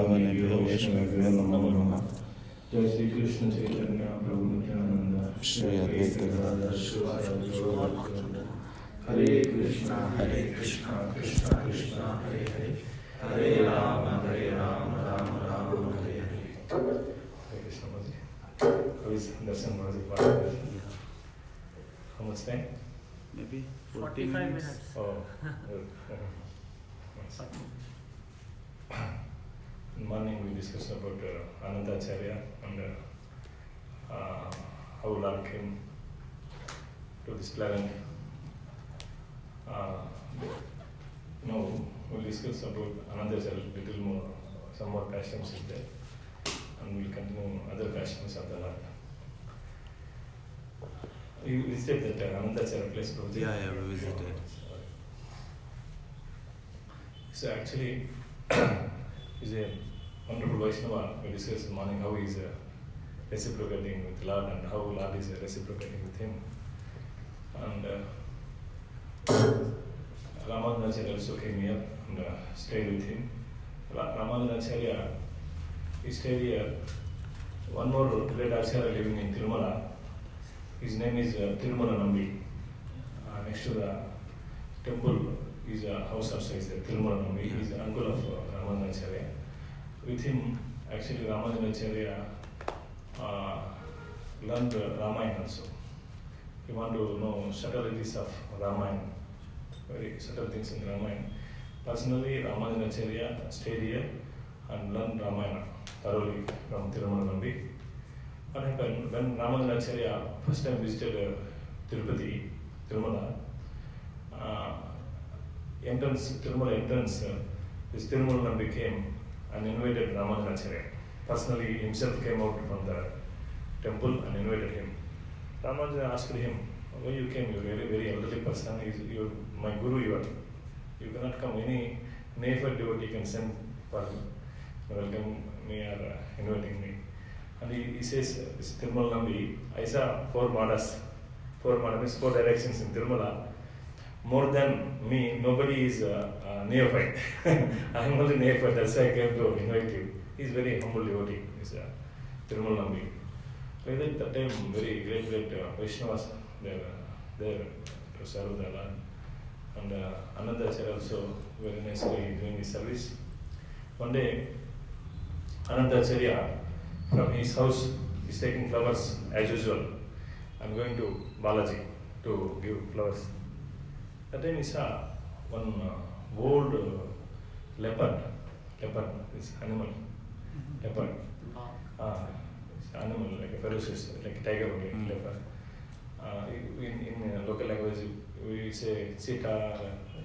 भगवानेभ्यो वैष्णवेभ्यो नमो नमः। जय श्री कृष्ण चैतन्य प्रभु नित्यानंद श्री अद्वैत गदाधर हरे कृष्णा कृष्णा कृष्णा हरे हरे, हरे राम राम राम हरे हरे। हरे कृष्ण जी, कभी दर्शन महाराज how much time? Maybe 45 minutes. Oh, good. In morning we discussed about Anandacharya and how Lord came to this planet. Now we'll discuss about Anandacharya a little more, some more passions is there, and we'll continue other passions of the Lord. You visited that Anandacharya place, Prabhuji? Yeah, we visited. So actually, he's a wonderful Vaishnava. We discussed this morning how he's reciprocating with Lord and how Lord is reciprocating with him. And Ramanujacharya also came here and stayed with him. Ramanujacharya, he stayed here. One more great Acharya living in Tirumala. His name is Tirumala Nambi. Next to the temple is a house of size, Tirumala Nambi. He is the uncle of Ramanujacharya. With him, actually, Ramanujacharya learned Ramayana also. He wanted to know subtleties of Ramayana, very subtle things in Ramayana. Personally, Ramanujacharya stayed here and learned Ramayana thoroughly from Tirumala Nambi. What happened when Ramanujacharya first time visited Tirupati, Tirumala, Tirumala entrance, this Tirumala Nambi came and invited Ramanujacharya. Personally, himself came out from the temple and invited him. Ramanujacharya asked him, why you came? You are a very elderly person. You are my guru. You cannot come. Any neophyte devotee can send for welcome me or inviting me. And he says, this Tirumala Nambi, I saw four madas means four directions in Tirumala. More than me, nobody is neophyte. I am only neophyte, that's why I came to invite you. He is very humble devotee, he's Tirumala Nambi. Like that time, very great Vaishnavas, they were there to serve the Lord. And Anandacharya also very nicely doing his service. One day, Anandacharya, from his house, is taking flowers as usual. I'm going to Balaji to give flowers. That time he saw one old leopard, this animal, leopard. It's an animal like a ferocious, like a tiger only, leopard. In local language, we say cheetah.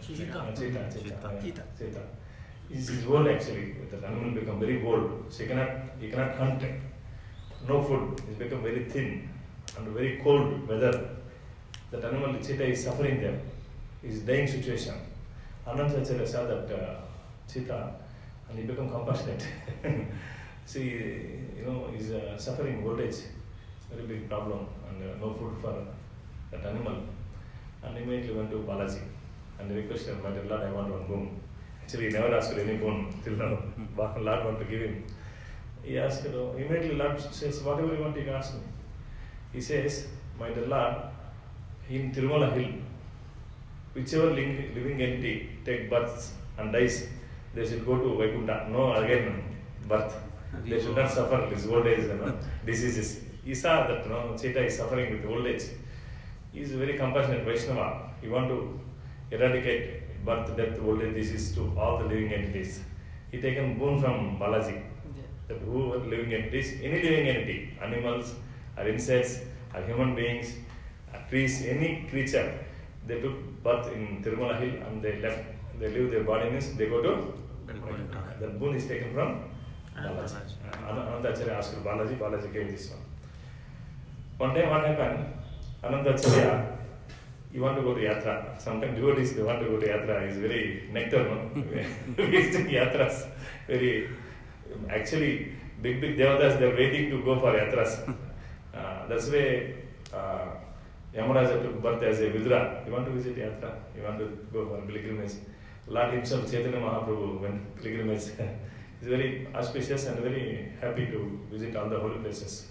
It's old actually. That animal become very bold. So he cannot hunt. No food. It's become very thin and very cold weather. That animal, the cheetah, is suffering there. It's dying situation. Anandacharya saw that cheetah and he become compassionate. See, he's suffering old age, very big problem, and no food for that animal. And immediately went to Balaji and requested, my dear Lord, I want one boon. Actually, he never asked for any boon till now. Lord want to give him. He asked, immediately Lord says, whatever you want, you can ask me. He says, my dear Lord, in Tirumala Hill, whichever living entity take births and dies, they should go to Vaikuntha. No again birth. They should not suffer this old age diseases. He saw that cheetah is suffering with old age. He is a very compassionate Vaishnava. He want to eradicate birth, death, old age disease to all the living entities. He taken boon from Balaji. That who are living entities, any living entity, animals or insects or human beings, trees, any creature, they took birth in Tirumala Hill and they leave their body means they go to Vaikuntha. The boon is taken from Balaji. Anandacharya asked Balaji gave this one. One time what happened, Anandacharya, you want to go to Yatra. Sometimes devotees, they want to go to Yatra. It's very nectar, no? Visiting Yatras. Actually, big Devatas, they're waiting to go for Yatras. That's why Yamaraja took birth as a Vidura. You want to visit Yatra? You want to go for pilgrimage? Lord himself, Chaitanya Mahaprabhu, went pilgrimage He's very auspicious and very happy to visit all the holy places.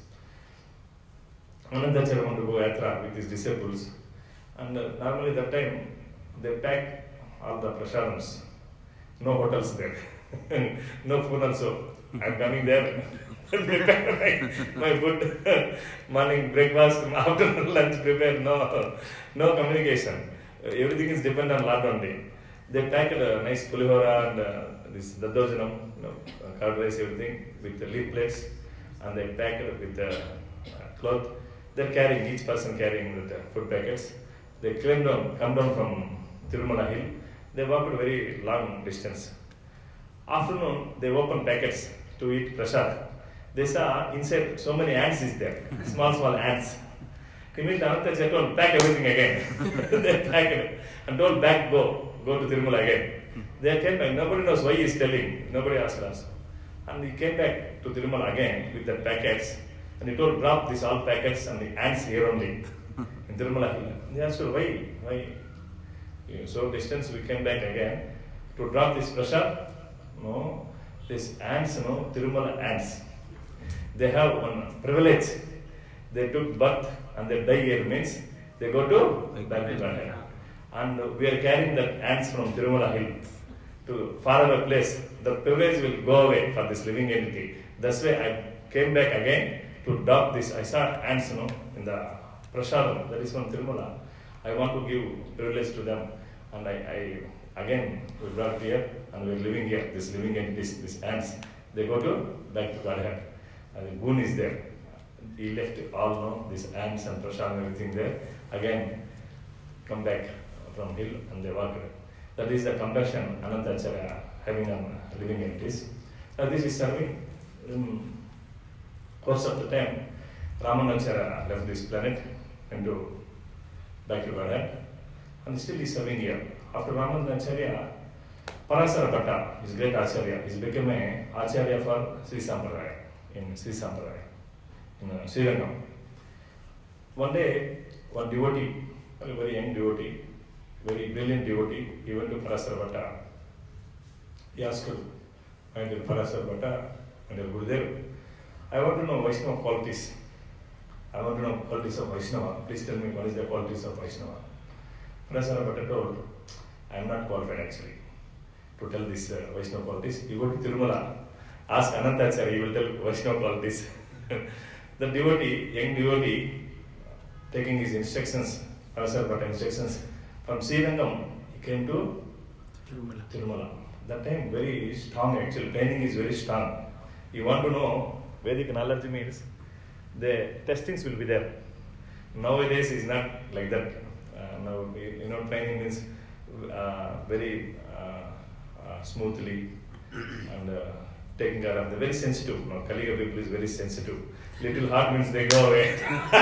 Anandacharya wanted to go yatra with his disciples, and normally that time they pack all the prasadams. No hotels there, no food also. I'm coming there. They pack my food, morning breakfast, afternoon lunch prepared. No communication. Everything is dependent on Lord only. They packed a nice pulihora and this daddojanam, curd rice, everything with the leaf plates, and they packed it with the cloth. They're carrying, each person carrying the food packets. They come down from Tirumala hill. They walked a very long distance. Afternoon, they opened packets to eat prasad. They saw inside so many ants is there, small ants. Immediately Anandacharya told, pack everything again. They packed it and told, back, go to Tirumala again. They came back, nobody knows why he is telling, nobody asked us. And he came back to Tirumala again with the packets, and he told, drop these all packets and the ants here only, in Tirumala hill. They asked, why? So distance, we came back again to drop this prasad. No, these ants, Tirumala ants. They have one privilege. They took birth and they die here, means they go to back to Godhead. And we are carrying the ants from Tirumala hill to faraway place. The privilege will go away for this living entity. That's why I came back again to adopt this. I saw ants, in the prasadam, that is from Tirumala. I want to give privilege to them, and I again we brought here and we are living here. This living entities, these ants, they go to back to Godhead, and the boon is there. He left all these ants and prasadam and everything there. Again, come back from hill and they walk. That is the compassion Anandacharya having on living entities. This is serving. In course of the time, Ramanacharya left this planet and back to Godhead, and still is serving here. After Ramanacharya, Parasara Bhatta, his great Acharya, is become an Acharya for Sri Sampradaya, in Sri Sampradaya, in Srirangam. One day, one devotee, a very young devotee, very brilliant devotee, he went to Parasara Bhatta. He asked, my dear Parasara Bhatta, my dear Gurudev, I want to know Vaishnava qualities. I want to know qualities of Vaishnava. Please tell me what is the qualities of Vaishnava. Parasara Bhatta told, I am not qualified actually to tell these Vaishnava qualities. You go to Tirumala, ask Anandacharya, he will tell Vaishnava qualities. The devotee, young devotee, taking his instructions, Parasara Bhatta instructions, from Srirangam, he came to Tirumala. That time very strong actually, training is very strong. You want to know, Vedic knowledge means the testings will be there. Nowadays is not like that. Now, training means very smoothly and taking care of the very sensitive. Now, Kaliga people is very sensitive. Little hard means they go away.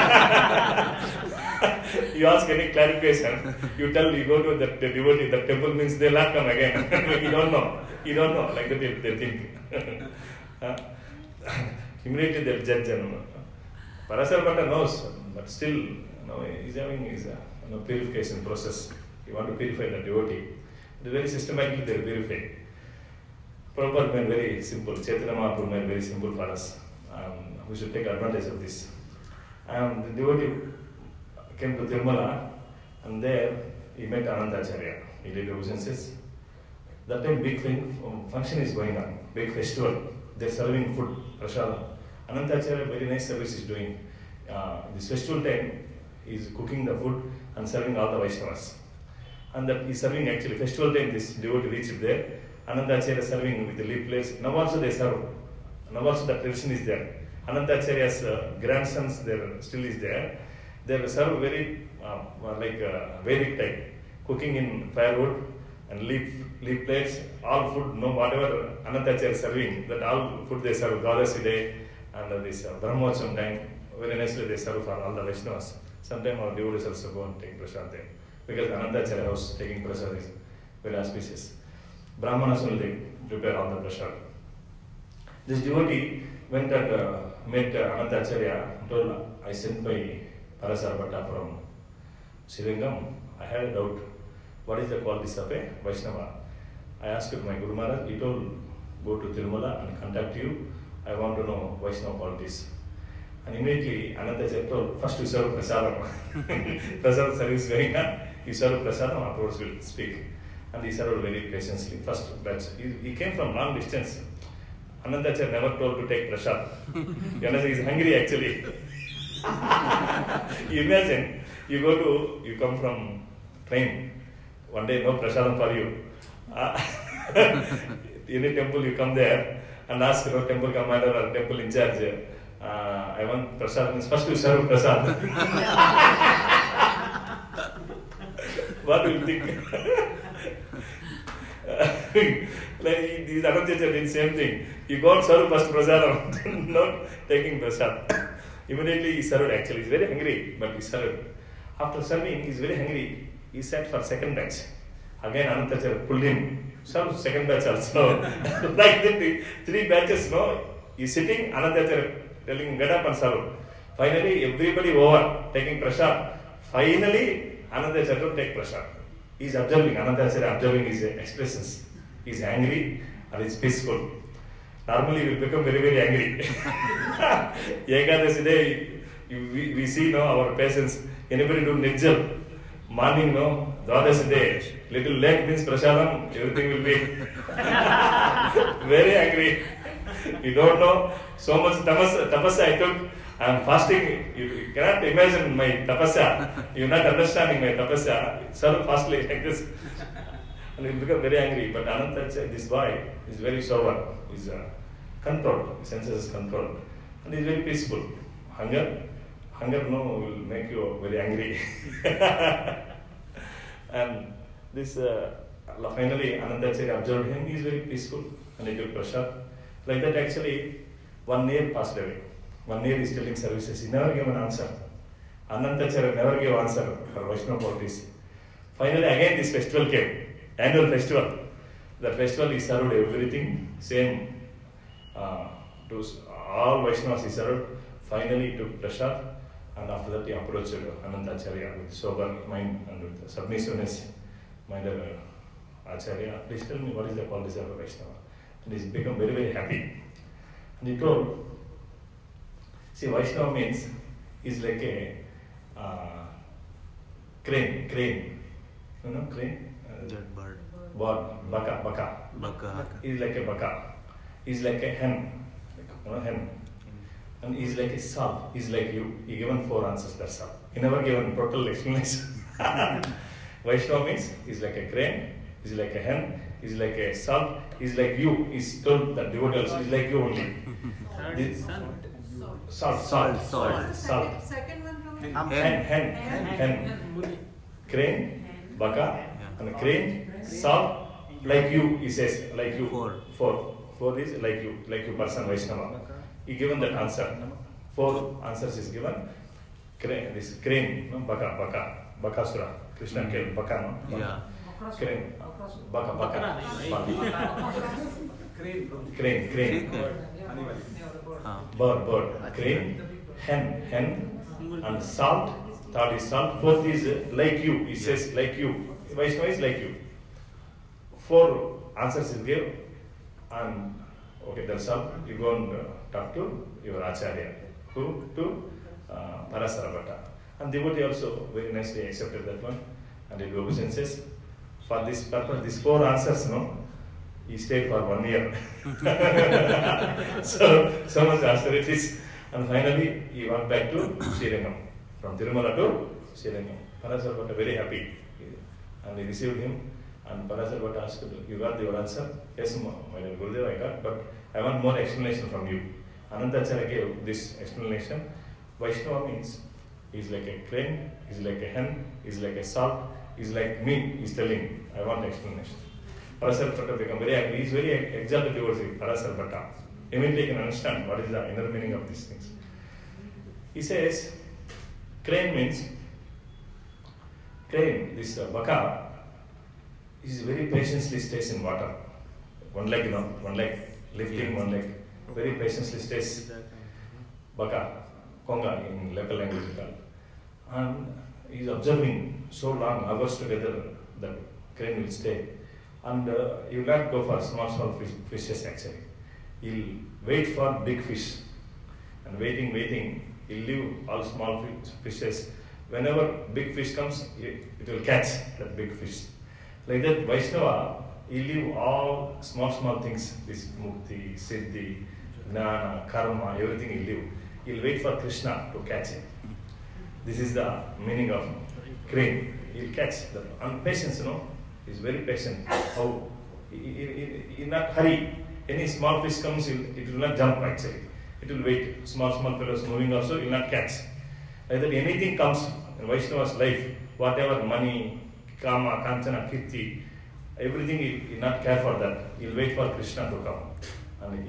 You ask any clarification, you go to the devotee, the temple means they'll not come again. You don't know, like that they think. Immediately they'll judge. Parasara Bhatta knows, but still, he's having his purification process. You want to purify the devotee. Very systematically they purify. Prabhupada made very simple. Chaitanya Mahaprabhu made very simple for us. We should take advantage of this. And the devotee came to Tirumala, and there he met Anandacharya. He did obeisances. That time big function is going on, big festival. They're serving food, prasadam. Anandacharya very nice service is doing. This festival time, he is cooking the food and serving all the Vaishnavas. And that is serving actually, festival time this devotee reached there. Anandacharya serving with the leaf plates. Now also they serve. Now also the tradition is there. Anandacharya's grandsons there still is there. They serve very like Vedic type, cooking in firewood and leaf plates, all food, whatever Anandacharya is serving, that all food they serve, Dwadasi day and this Brahmotsam time, very nicely they serve for all the Vaishnavas. Sometimes our devotees also go and take prasad there, because Anandacharya house taking prasad is very auspicious. Brahmanas will prepare all the prasad. This devotee went and met Anandacharya and told, I sent by Parasara Bhatta from Srirangam. I had a doubt. What is the qualities of a Vaishnava? I asked my Guru Maharaj, he told go to Tirumala and contact you. I want to know Vaishnava qualities. And immediately Anantacharya told, first you serve prasadam. Prasadam service going on. You serve prasadam, afterwards we'll speak. And he served very patiently. First batch. He came from long distance. Anantacharya never told to take prasad. You understand? He's hungry actually. You imagine, you come from train. One day no prasadam for you. Any temple you come there and ask temple commander or temple in charge, I want prasad. Means first you serve prasad. What do you think? Like these Anantacharya did same thing. You go and serve first prasadam, not taking prasad. Immediately he served actually. He's very hungry, but he served. After serving, he's very hungry. He sat for second batch. Again Anantacharya pulled him. Served second batch also. Like that, 3 batches, no? He's sitting, Anantacharya telling him, get up and serve. Finally, everybody over, taking prasad. Finally, Anantacharya to take prasad. He's observing, Anantacharya observing his expressions. He's angry and he's peaceful. Normally, he will become very, very angry. Ekadasi day, we see our patients, anybody do nirjal. Morning, Dwadasi day, little late means prasadam, everything will be very angry. You don't know, so much tapasya I took. I am fasting. You cannot imagine my tapasya. You are not understanding my tapasya. Serve fastly like this. And he will become very angry. But Anantacharya, this boy, is very sober. He is controlled. His senses is controlled. And he is very peaceful. Hunger will make you very angry. And this, finally, Anantacharya observed him. He is very peaceful. And he took prasad. Like that, actually, 1 year passed away. 1 year is telling services. He never gave an answer. Anantacharya never gave answer for Vaishnava qualities. Finally, again this festival came. Annual festival. That festival he served everything. Same to all Vaishnavas he served. Finally he took prasad. And after that he approached Anantacharya with sober mind and with submissiveness. My dear Acharya, please tell me what is the qualities of a Vaishnava. And he's become very, very happy. And he told, see, Vaishnava means is like a crane. You know, crane? That bird. Bird, baka. He's like a baka. He's like a hen. Hen. And he's like a sal. He's like you. He given 4 answers, that's all. He never given total explanation. Vaishnava means he's like a crane, he's like a hen, he's like a sal, he's like you. He's told that devotee also is like you only. Salt. Second one from Hen. Crane, baka, and crane, salt, like you, he says, like you. 4 is like you person, Vaishnava. He given that answer. 4 answers is given. Crane, no? Bakasura. Krishna killed Baka, no? Yeah. Crane. Baka. Crane. Bird. Crane. Hen. And salt. 3rd is salt. 4th is like you. He says like you. Vaishnava is like you. 4 answers is given. And okay, that's all. You go and talk to your Acharya. Who? To Parasara Bhatta. And devotee also very nicely accepted that one. And in Gopushan says, for this purpose, these 4 answers, he stayed for 1 year. so much austerities. And finally, he went back to Srirangam. From Tirumala to Srirangam. Parasara Bhatta very happy. And he received him. And Parasara Bhatta asked, you got your answer? Yes, my dear Gurudev, I got, but I want more explanation from you. Anantacharya gave this explanation. Vaishnava means he's like a crane, he's like a hen, he's like a salt, he's like me, he's telling, I want explanation. Parasara Bhatta became very angry. He's very exalted towards Parasara Bhatta. Immediately he can understand what is the inner meaning of these things. He says, crane means, this baka, is very patiently stays in water. One leg lifting, one leg. Very patiently stays. Baka, Konga in local language. And he is observing so long, hours together, that crane will stay. and he will not go for small fishes actually. He'll wait for big fish, and waiting, he'll leave all small fishes. Whenever big fish comes, it will catch that big fish. Like that, Vaishnava, he'll leave all small things, this mukti, siddhi, gnana, karma, everything he'll leave. He'll wait for Krishna to catch him. This is the meaning of crane. He'll catch that. And patience, he's very patient. How? He'll not hurry. Any small fish comes, it will not jump actually. It will wait. Small fellows moving also, he'll not catch. Like that, anything comes in Vaishnava's life, whatever money, kama, kanchana, kirti, everything he'll not care for that. He'll wait for Krishna to come, and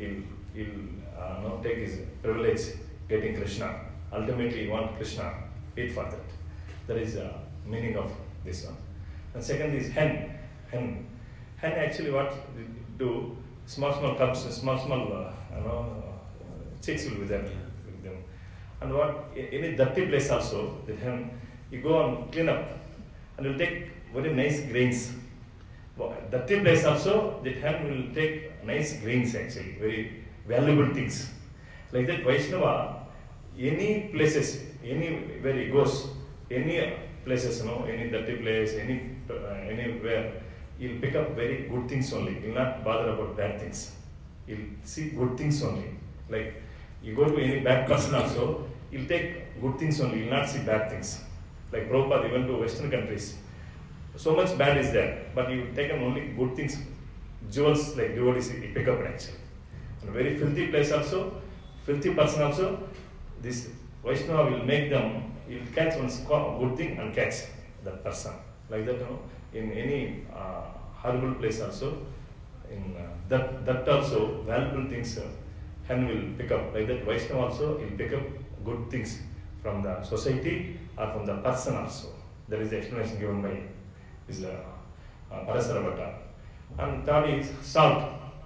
he'll take his privilege getting Krishna. Ultimately, he wants Krishna. Wait for that. That is the meaning of this one. And second is hen. Hen actually what do? Small cubs, small chicks will be there with them. And what any dirty place also, the hen, you go and clean up, and you take very nice grains. Dirty place also, the hen will take nice grains actually, very valuable things. Like that, Vaishnava, any places, anywhere he goes, any places, any dirty place, anywhere, he'll pick up very good things only. He'll not bother about bad things. He'll see good things only. Like you go to any bad person also, he'll take good things only. He'll not see bad things. Like Prabhupada, even to Western countries, so much bad is there, but he will take only good things, jewels like devotees he pick up actually. And a very filthy place also, filthy person also, this Vaishnava will make them, he will catch one good thing and catch that person. Like that, in any horrible place also, in that also, valuable things hen will pick up. Like that, Vaishnava also will pick up good things from the society or from the person also. That is the explanation given by is Parasara Bhatta. And third is salt.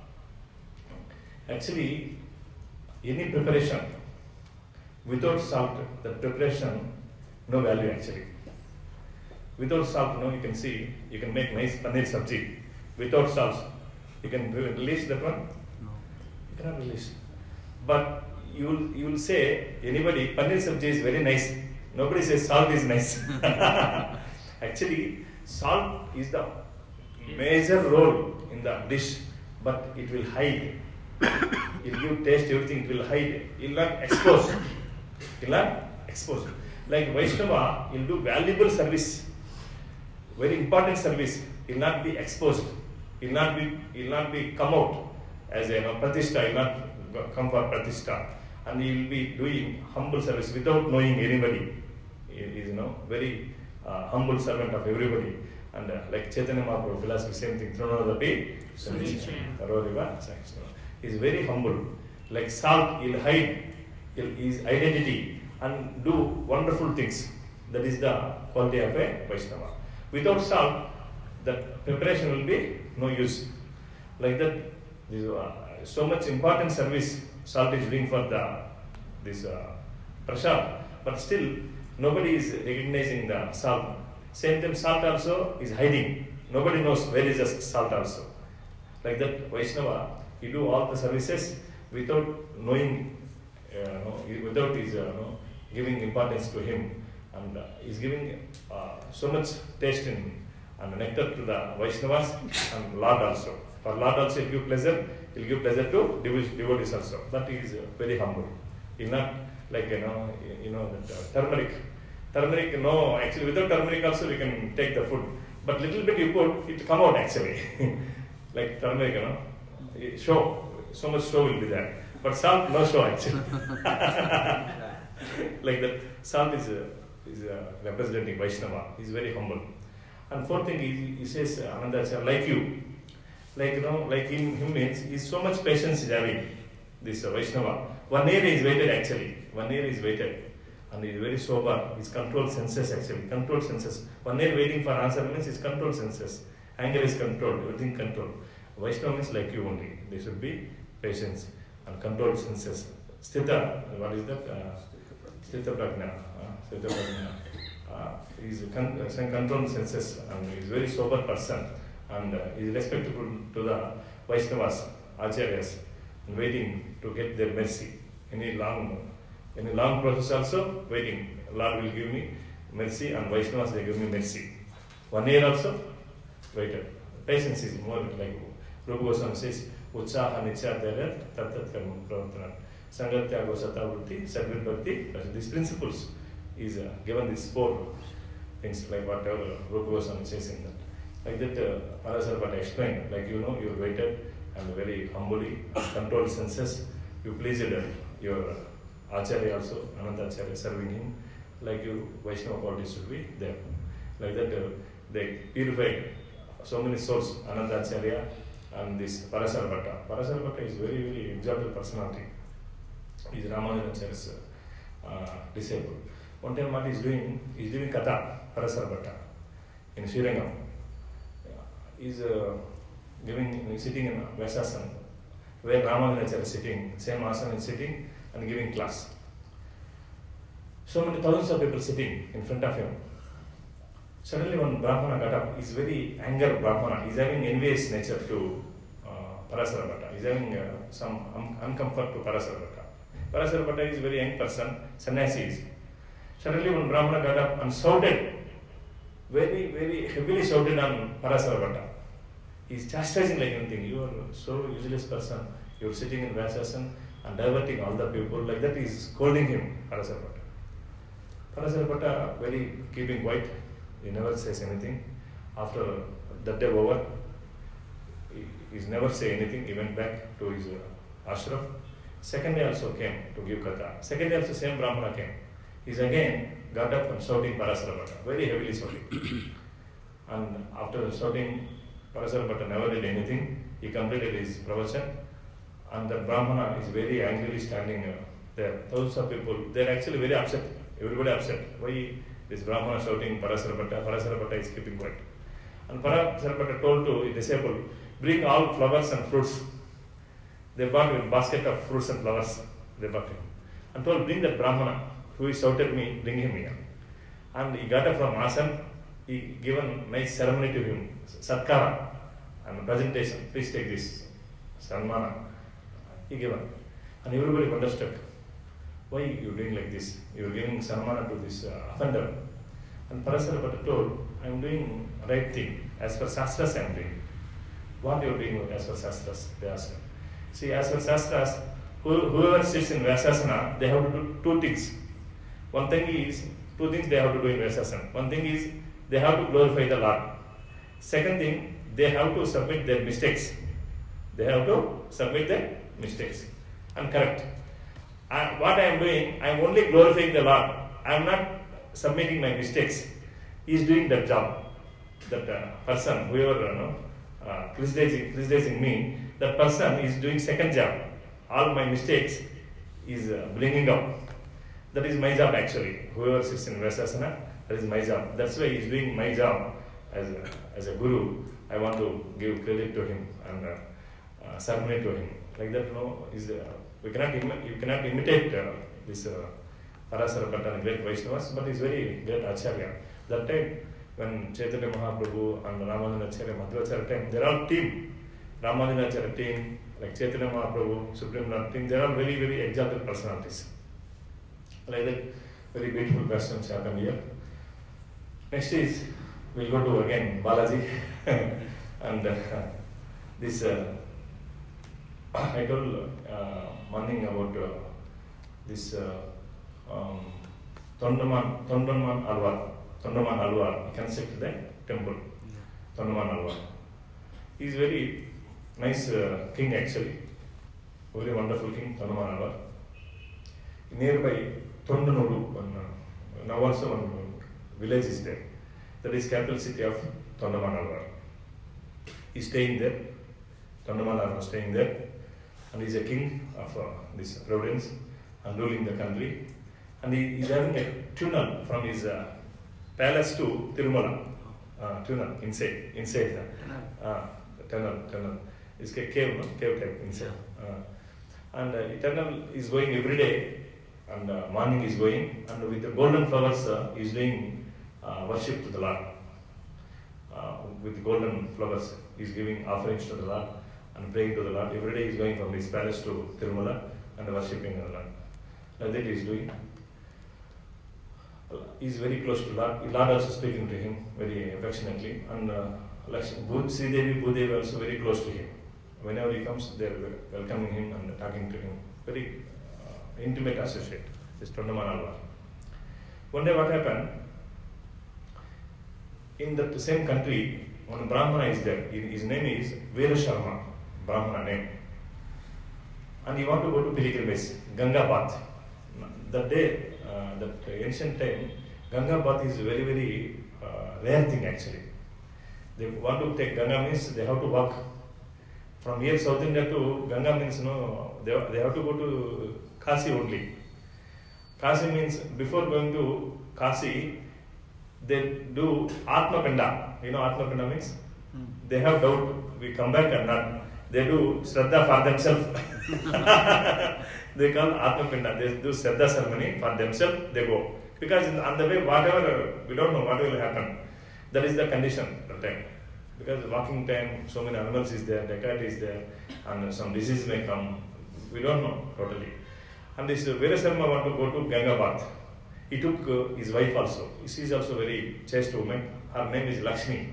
Actually, any preparation without salt, the preparation no value actually. Without salt, you can see, you can make nice paneer sabji. Without salt, you can release that one? No. You cannot release. But you will say, anybody, paneer sabji is very nice. Nobody says salt is nice. Actually, salt is the major role in the dish, but it will hide. It will give taste, everything, it will hide. It will not expose. It will not expose. Like Vaishnava, he will do valuable service, very important service. He will not be exposed. He will not be come out as a pratishtha. He will not come for pratishtha, and he will be doing humble service without knowing anybody. He is very humble servant of everybody. And like Chaitanya Mahaprabhu philosophy, same thing. Tronadapi, he is very humble. Like salt, he will hide his identity and do wonderful things. That is the quality of a Vaishnava. Without salt, the preparation will be no use. Like that, so much important service salt is doing for this prasad, but still nobody is recognizing the salt. Same time, salt also is hiding. Nobody knows where is the salt also. Like that, Vaishnava, he do all the services without knowing, without his giving importance to him, and is giving so much taste and nectar to the Vaishnavas and Lord also. For Lord also, he'll give pleasure. He'll give pleasure to devotees also. But he is very humble. He's not like that turmeric. Turmeric, no. Actually, without turmeric also we can take the food. But little bit you put, it come out actually. Like turmeric, show. So much show will be there. But salt, no show actually. Like that, salt is representing Vaishnava. He's very humble. And fourth thing, he says, Anandacharya, like you. Like him means, he's so much patience is having, this Vaishnava. 1 year is waited actually. 1 year is waited. And he's very sober. His controlled senses actually. Controlled senses. 1 year waiting for answer means his controlled senses. Anger is controlled. Everything controlled. Vaishnava means like you only. There should be patience and controlled senses. Sthita, what is that? Sthita prajna. Sthita prajna. He's controlled senses and he's very sober person. and is respectful to the Vaishnavas, Acharyas, and waiting to get their mercy. Any long process also waiting. Lord will give me mercy, and Vaishnavas they give me mercy. 1 year also waited. Patience is more like Rupa Goswami says, Utsaha Nicha Dera Tattat Karma Pravartana. Sangatya Gosata Vritti, Sadguru Bhakti. These principles is given these 4 things like whatever Rupa Goswami says in that. Like that, Parasarabhata explained, like you waited and very humbly controlled senses. You pleased your Acharya also, Ananta Acharya, serving him. Like you, Vaishnava qualities should be there. Like that, they purified so many souls, Ananta Acharya and this Parasarabhata. Parasarabhata is very, very exalted personality. He is Ramanujacharya's disciple. One time what he is doing Katha, Parasarabhata, in Srirangam. He is sitting in Vaisasana, where Ramanujacharya is sitting, same asana is sitting and giving class. So many thousands of people sitting in front of him. Suddenly one Brahmana got up. He is very angry Brahmana. He is having envious nature to Parasarabhata. He is having some uncomfort to Parasarabhata. Parasarabhata is a very young person, sannyasi is. Suddenly one Brahmana got up and shouted, very, very heavily shouted on Parasarabhata. He is chastising like anything. You are so useless person. You are sitting in Vaisasana and diverting all the people. Like that he is scolding him, Parasarabhata. Parasarabhata very keeping quiet. He never says anything. After that day over, he never say anything. He went back to his ashram. Second day also came to give katha. Second day also same Brahmana came. He's again got up and shouting Parasarabhata, very heavily shouting. And after shouting, Parasarabhata never did anything. He completed his pravachan, and the Brahmana is very angrily standing there. Thousands of people, they are actually very upset. Everybody upset. Why this Brahmana shouting Parasarabhata? Parasarabhata is keeping quiet. And Parasarabhata told to his disciple, bring all flowers and fruits. They brought a basket of fruits and flowers. They brought him. And told, bring that Brahmana who shouted me, bring him here. And he got up from Asan. He given nice ceremony to him, Satkara, and presentation. Please take this, Sanmana. He given. And everybody wonderstruck. Why you doing like this? You are giving Sanmana to this offender. And Parasarabhata told, I am doing right thing. As per Shastras I am doing. What you are doing as per Shastras? They asked him. See, as per Shastras, whoever sits in Vaisasana, they have to do 2 things. One thing is, 2 things they have to do in Vaisasana. One thing is, they have to glorify the Lord. Second thing, they have to submit their mistakes. They have to submit their mistakes and correct. And what I am doing, I am only glorifying the Lord. I am not submitting my mistakes. He is doing that job. That person, whoever criticizing me, that person is doing second job. All my mistakes is bringing up. That is my job actually. Whoever sits in Vaisasana, that is my job. That's why he is doing my job as a guru. I want to give credit to him and submit to him. Like that, you cannot imitate this Parasarabhata and great Vaishnavas, but he is very great Acharya. That time, when Chaitanya Mahaprabhu and Ramanujacharya, Madhvacharya time, they are all team. Ramanujacharya team, like Chaitanya Mahaprabhu, Supreme Lord team, they are all very, very exalted personalities. Like that, very beautiful questions happen here. Next is, we'll go to again Balaji. And this, I told morning about this Tondaman Alwar. He constructed the temple. Tondaman Alwar. He is very nice king actually. Very wonderful king, Tondaman Alwar. Nearby Tondanodu, now also one village is there. That is capital city of Tondaman Alwar. He is staying there. Tondaman Alwar is staying there. And he is a king of this province and ruling the country. And he is having a tunnel from his palace to Tirumala. Tunnel inside the tunnel. It's a cave, cave type inside. And the tunnel is going every day, and morning is going, and with the golden flowers he is doing worship to the Lord. with golden flowers. He's giving offerings to the Lord and praying to the Lord. Every day he's going from his palace to Tirumala and worshipping the Lord. Like that he's doing. He's very close to Lord. Lord also speaking to him very affectionately. And Sridevi, Bhudevi also very close to him. Whenever he comes, they're welcoming him and talking to him. Very intimate associate, this Tondamanalvar. One day what happened, in the same country, one Brahmana is there. His name is Veera Sharma, Brahmana name. And he want to go to pilgrimage, Ganga Bath. That day, that ancient time, Ganga Bath is very, very rare thing actually. They want to take Ganga means they have to walk. From here South India to Ganga means they have to go to Kasi only. Kasi means before going to Kasi, they do Atma Pinda. You know Atma Pinda means? They have doubt, we come back or not. They do Shraddha for themselves. They call Atma Pinda. They do Shraddha ceremony for themselves, they go. Because on the way, whatever, we don't know what will happen. That is the condition at the time. Because walking time, so many animals is there, dacoity is there, and some disease may come. We don't know totally. And this Veera Sharma want to go to Ganga Bath. He took his wife also. She is also very chaste woman. Her name is Lakshmi.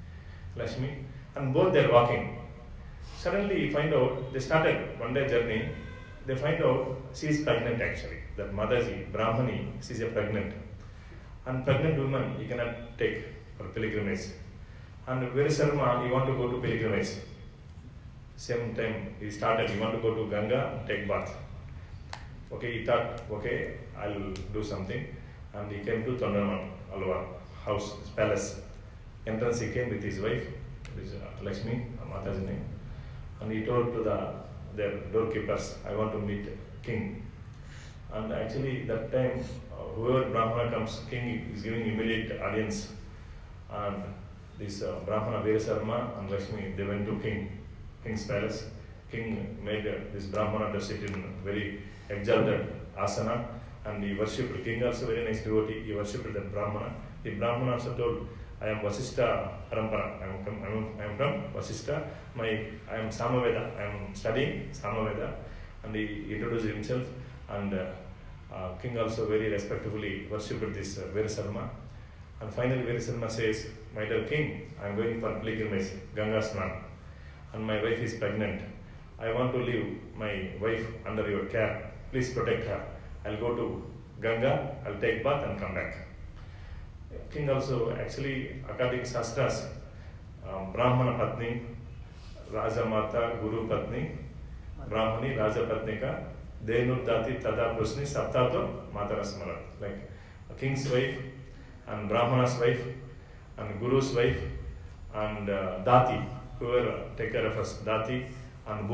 And both they are walking. Suddenly you find out, they started one day journey, they find out she is pregnant actually. That Mataji, Brahmani, she is a pregnant. And pregnant woman you cannot take for pilgrimage. And Veera Sharma, he want to go to pilgrimage. Same time he started, he want to go to Ganga and take bath. Okay, he thought, okay, I'll do something. And he came to Tondaman Alvar house, palace. Entrance he came with his wife, this Lakshmi, Mata's name. And he told to their doorkeepers, I want to meet king. And actually that time, whoever Brahmana comes, king is giving immediate audience. And this Brahmana Veera Sharma and Lakshmi, they went to king's palace. King made this Brahmana to sit in very exalted asana, and he worshipped. King also very nice devotee. He worshipped that Brahmana. The Brahmana also told, I am Vasishtha Parampara. I am from Vasishtha. I am Samaveda. I am studying Samaveda. And he introduced himself. And king also very respectfully worshipped this Veera Sharma. And finally Veera Sharma says, my dear king, I am going for pilgrimage, Ganga Snan. And my wife is pregnant. I want to leave my wife under your care. Please protect her. I'll go to Ganga, I'll take bath and come back. King also, actually, according to Shastras, Brahmana Patni, Raja Mata, Guru Patni, Brahmani, Raja Patni ka, Denuddati Tada Prusni, Saptato, Matarasmarat. Like a king's wife, and Brahmana's wife, and Guru's wife, and Dati, whoever take care of us, Dati, and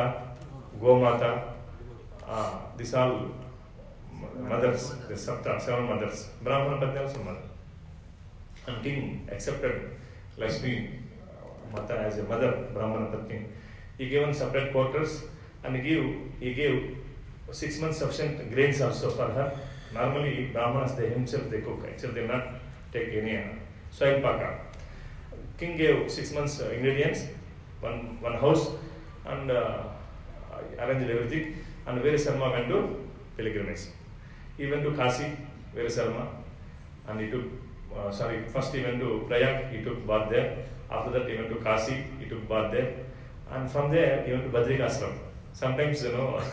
Gomata, these all mothers, the Sapta, 7 mothers. Brahmana Patni also mother. And king accepted Lakshmi Mata as a mother, Brahmana Patni. He gave separate quarters and he gave 6 months sufficient grains also for her. Normally Brahmanas they himself they cook, actually they not take any swaipaka. King gave 6 months ingredients, one house, and arranged everything. And Veera Sharma went to pilgrimage. He went to Kasi, Veera Sharma, and he took. First he went to Prayag, he took bath there. After that he went to Kasi, he took bath there. And from there he went to Badrikashram. Sometimes,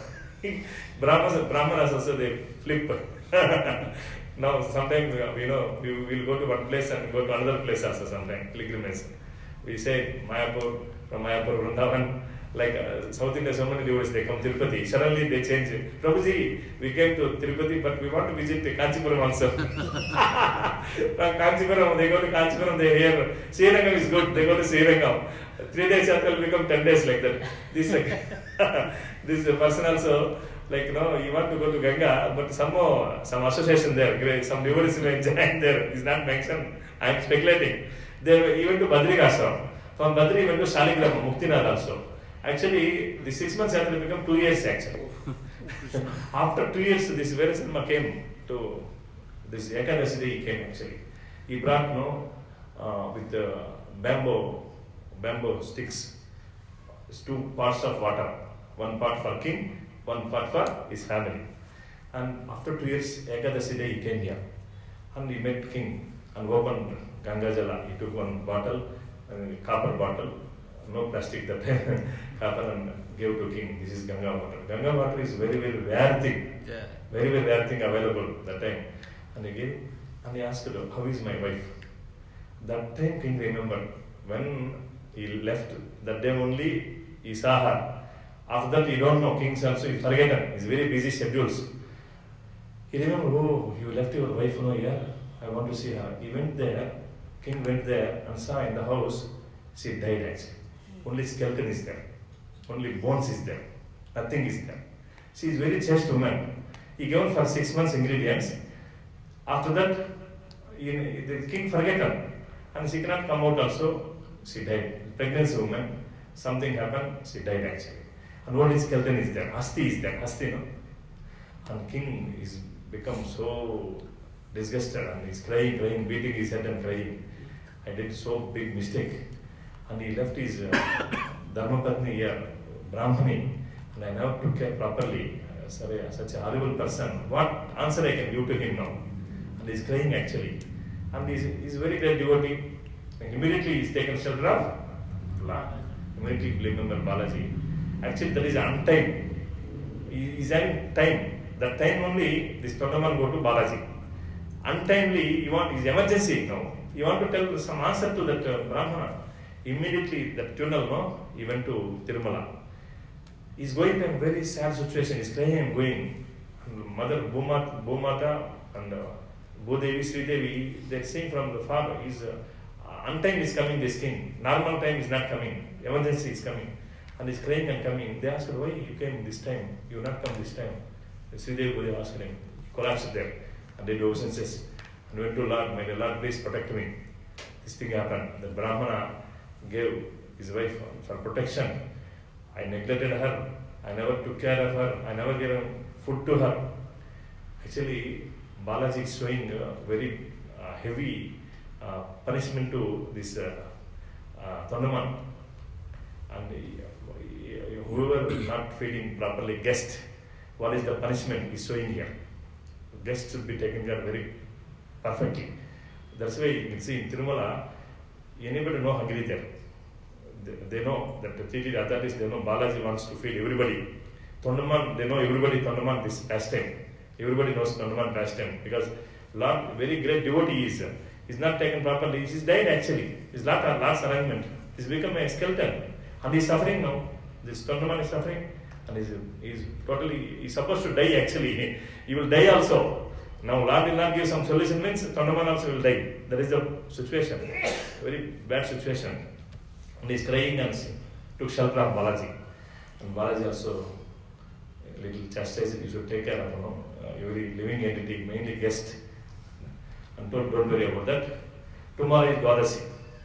Brahmanas also they flip. Now sometimes, we will go to one place and go to another place also sometimes, pilgrimage. We say Mayapur, from Mayapur, Vrindavan, like South India, so many devotees, they come Tirupati. Suddenly they change it. Prabhuji, we came to Tirupati, but we want to visit Kanchipuram also. From Kanchipuram, they go to Kanchipuram, they hear Srirangam is good, they go to Srirangam. 3 days after will become 10 days like that. This person also, you want to go to Ganga, but some association there, some devotees may join there, is not mentioned. I am speculating. They went to Badrikashram. From Badri went to Shaligrama, Muktinath also. Actually, the 6 months after it became 2 years actually. After 2 years, this Veera Sharma came to this Ekadasi day he came actually. He brought with bamboo sticks. It's 2 parts of water. 1 part for king, 1 part for his family. And after 2 years, Ekadasi day he came here. And he met king and opened Ganga Jala. He took 1 bottle, copper bottle, no plastic that time, copper, and gave to king. This is Ganga water. Ganga water is very, very rare thing. Yeah. Very, very rare thing available that time. And he gave, and he asked, how is my wife? That time king remembered. When he left, that day only he saw her. After that, he don't know. Kings also, he forgotten. He's very busy schedules. He remembered, oh, you left your wife no here. I want to see her. He went there. King went there and saw in the house. She died actually. Only skeleton is there. Only bones is there. Nothing is there. She is very chaste woman. He gave for 6 months ingredients. After that, the king forget her. And she cannot come out also. She died. Pregnancy woman. Something happened. She died actually. And only skeleton is there. Hasti is there. Hasti, no? And king is become so disgusted and he's crying, beating his head and crying. I did so big mistake. And he left his Dharmapatni here, Brahmani, and I never took care properly. Sorry, such a horrible person. What answer I can give to him now? And he's crying actually. And he's very great devotee. And immediately he's taken shelter of Lord. Immediately remember Balaji. Actually, that is untimed. He's having time. That time only this Tondaman go to Balaji. Untimely, his emergency now. You want to tell some answer to that Brahmana. Immediately, that tunnel, no, he went to Tirumala. He's going in a very sad situation. He's crying and going. And Mother Bhumata and Bhudevi, Sridevi, they're saying from the far, untimed is coming, this king. Normal time is not coming. Emergency is coming. And he's crying and coming. They asked, why you came this time? You will not come this time. Sridevi Bhudevi asked him. He collapsed there. And they did obeisances. And went to Lord, may the Lord please protect me. This thing happened. The Brahmana gave his wife for protection. I neglected her. I never took care of her. I never gave food to her. Actually, Balaji is showing very heavy punishment to this Tondaman. And whoever is not feeding properly guest, what is the punishment is showing here? Guests should be taken care very perfectly. That's why you can see in Tirumala, anybody know hungry there. They know that the TT authorities, they know Balaji wants to feed everybody. Tondaman, they know everybody Tondaman this pastime. Everybody knows Tondaman pastime because Lord, very great devotee is not taken properly. He's died actually. His last arrangement. He's become a skeleton. And he's suffering now. This Tondaman is suffering. And he's supposed to die actually. He will die also. Now Lord will not give some solution means Tondaman also will die. That is the situation. Very bad situation. And he's crying and took shelter of Balaji. And Balaji also a little chastised. You should take care of every living entity, mainly guest. And don't worry about that. Tomorrow is Dwadasi.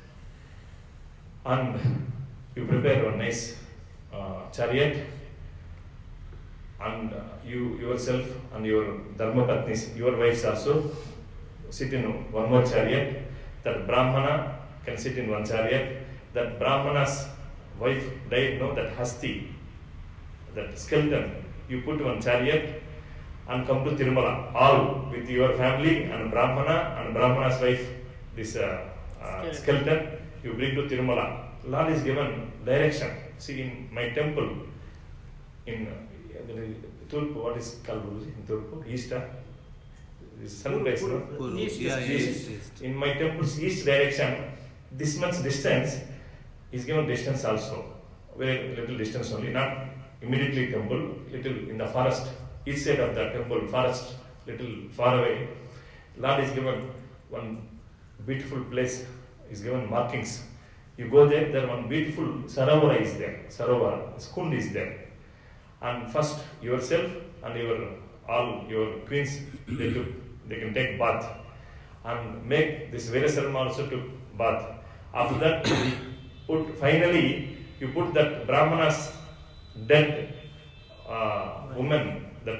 And you prepare a nice chariot. And you yourself and your Dharmapatnis, your wives also, sit in one more chariot. That Brahmana can sit in one chariot. That Brahmana's wife died, that Hasti, that skeleton, you put one chariot and come to Tirumala, all with your family and Brahmana and Brahmana's wife, this skeleton, you bring to Tirumala. Lord is given direction. See, in my temple, in Turku, what is called in Turku? East, sunrise, no? East. In my temple's east direction, this much distance is given distance also. Very little distance only, not immediately temple, little in the forest, each side of the temple, forest, little far away. Lord is given one beautiful place, is given markings. You go there, there one beautiful Sarovara is there. Sarovara, Skund is there. And first yourself and all your queens, they can take bath. And make this Veerasarma also took bath. After that, finally, you put that Brahmana's dead woman, that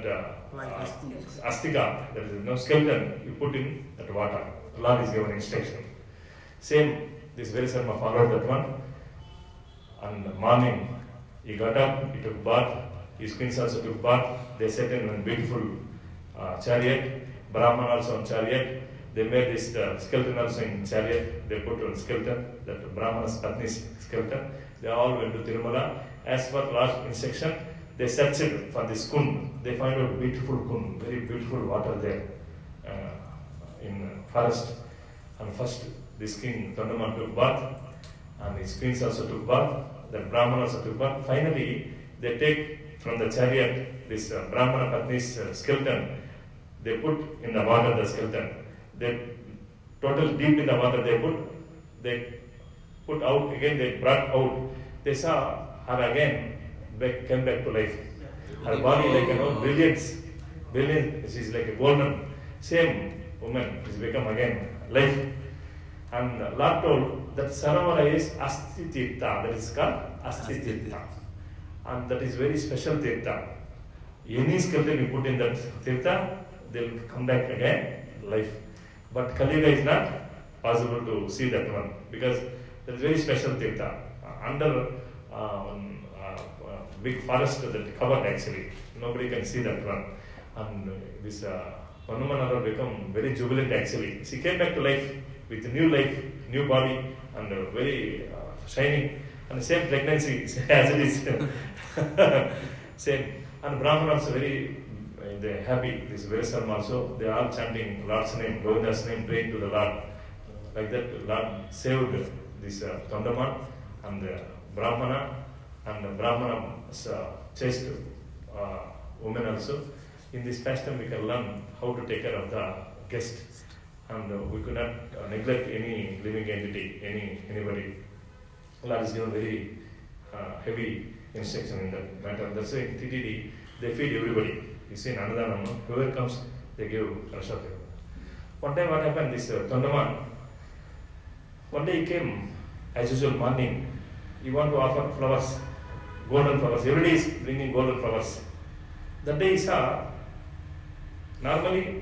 Astika, there is no skeleton, you put in that water. Lord is given instruction. Same This very Sarma followed that one. And morning, he got up, he took bath, his queens also took bath. They sat in a beautiful chariot. Brahman also on chariot. They made this skeleton also in chariot. They put on skeleton, that Brahmana's Patni's skeleton. They all went to Tirumala. As per last instruction, they searched for this kund. They find a beautiful kund, very beautiful water there in forest. And first, this king Tondaman took bath, and his queens also took bath. The Brahman also took bath. Finally, they take from the chariot this Brahmana Patni's skeleton. They put in the water the skeleton. They total deep in the water they put out again. They brought out. They saw her again came back to life. Her body like brilliance. She's like a golden. Same woman is become again life. And Lord told that Saravara is Asti Tirtha. That is called Asti Tirtha. And that is very special Tirtha. Any skeleton you put in that Tirtha, they will come back again life. But Kaliga is not possible to see that one because that is very special Tirtha. Under big forest that covered actually. Nobody can see that one. And this Hanuman become very jubilant actually. She came back to life with new life, new body, and very shining, and the same pregnancy as it is. Same. And Brahman also very they happy. This Veresam also, they are all chanting Lord's name, Govinda's name, praying to the Lord. Like that, Lord saved this Tondaman and the Brahmana, and the Brahmana's chaste woman also. In this pastime, we can learn how to take care of the guest. And we could not neglect any living entity, anybody. Lord is given very heavy instruction in that matter. That's why in TTD, they feed everybody. You see in Annadanam, whoever comes, they give prasad. One time what happened, this Tondaman, one day he came, as usual morning, he wanted to offer flowers, golden flowers. Every day is bringing golden flowers. That day he saw, normally,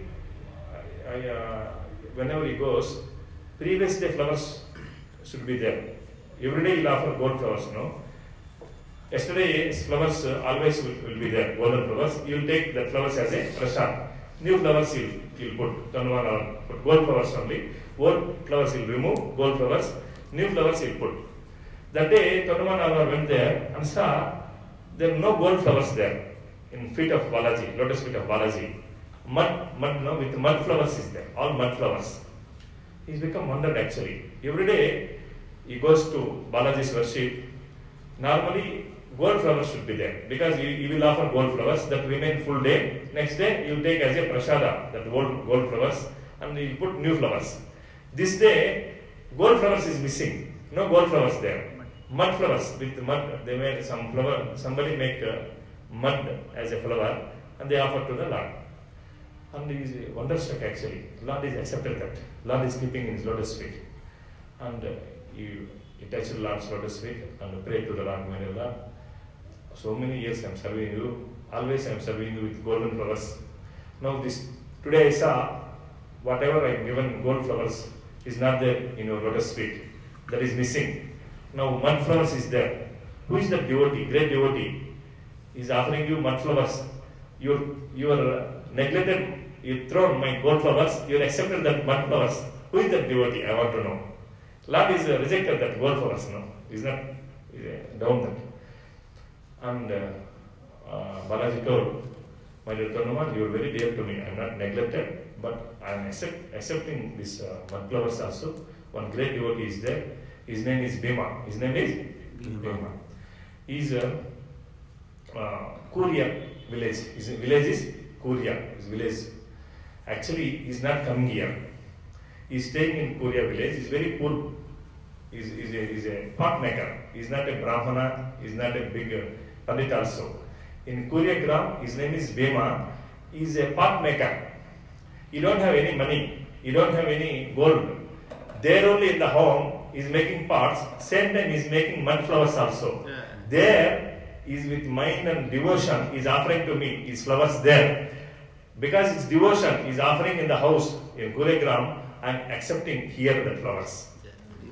whenever he goes, previous day flowers should be there. Every day he'll offer gold flowers, no? Yesterday's flowers always will be there, golden flowers. You'll take the flowers as a prasad. New flowers you'll put, put gold flowers only. Old flowers you'll remove, gold flowers. New flowers you'll put. That day, Tanuman went there and saw there are no gold flowers there in feet of Balaji, lotus feet of Balaji. Mud, no, with mud flowers is there, all mud flowers. He's become wondered actually. Every day he goes to Balaji's worship. Normally gold flowers should be there because you will offer gold flowers that remain full day. Next day you take as a prasada that gold flowers and you put new flowers. This day gold flowers is missing. No gold flowers there. Mud flowers with mud. They made some flower. Somebody make mud as a flower and they offer to the Lord. And he is wonderstruck actually. Lord is accepted that. Lord is keeping in his lotus feet. And he touched the Lord's lotus feet and prayed to the Lord, my dear Lord. So many years I am serving you. Always I am serving you with golden flowers. Now today I saw whatever I am given gold flowers is not there in your lotus feet. That is missing. Now mud flowers is there. Who is that devotee, great devotee? He is offering you mud flowers. You are neglected. You thrown my gold flowers. You accepted that mud flowers. Who is that devotee? I want to know. Lord is rejected that gold flowers. No, he is not down that. And Balaji told, my dear Tanuman, you are very dear to me. I am not neglected, but I am accepting this mud flowers also. One great devotee is there. His name is Bhima. His name is Bhima. He is Kuria village. His village is Kuria. His village. Actually, he is not coming here. He is staying in Kuria village. He is very poor. He is a pot maker. He is not a Brahmana. He is not a big Pandit also. In Kuria Gram, his name is Bhima. He is a pot maker. He don't have any money. He don't have any gold. There only in the home, he is making pots. Same time, he is making mud flowers also. Yeah. There, he is with mind and devotion. He is offering to me his flowers there. Because it's devotion, he is offering in the house in Kuregram and accepting here the flowers.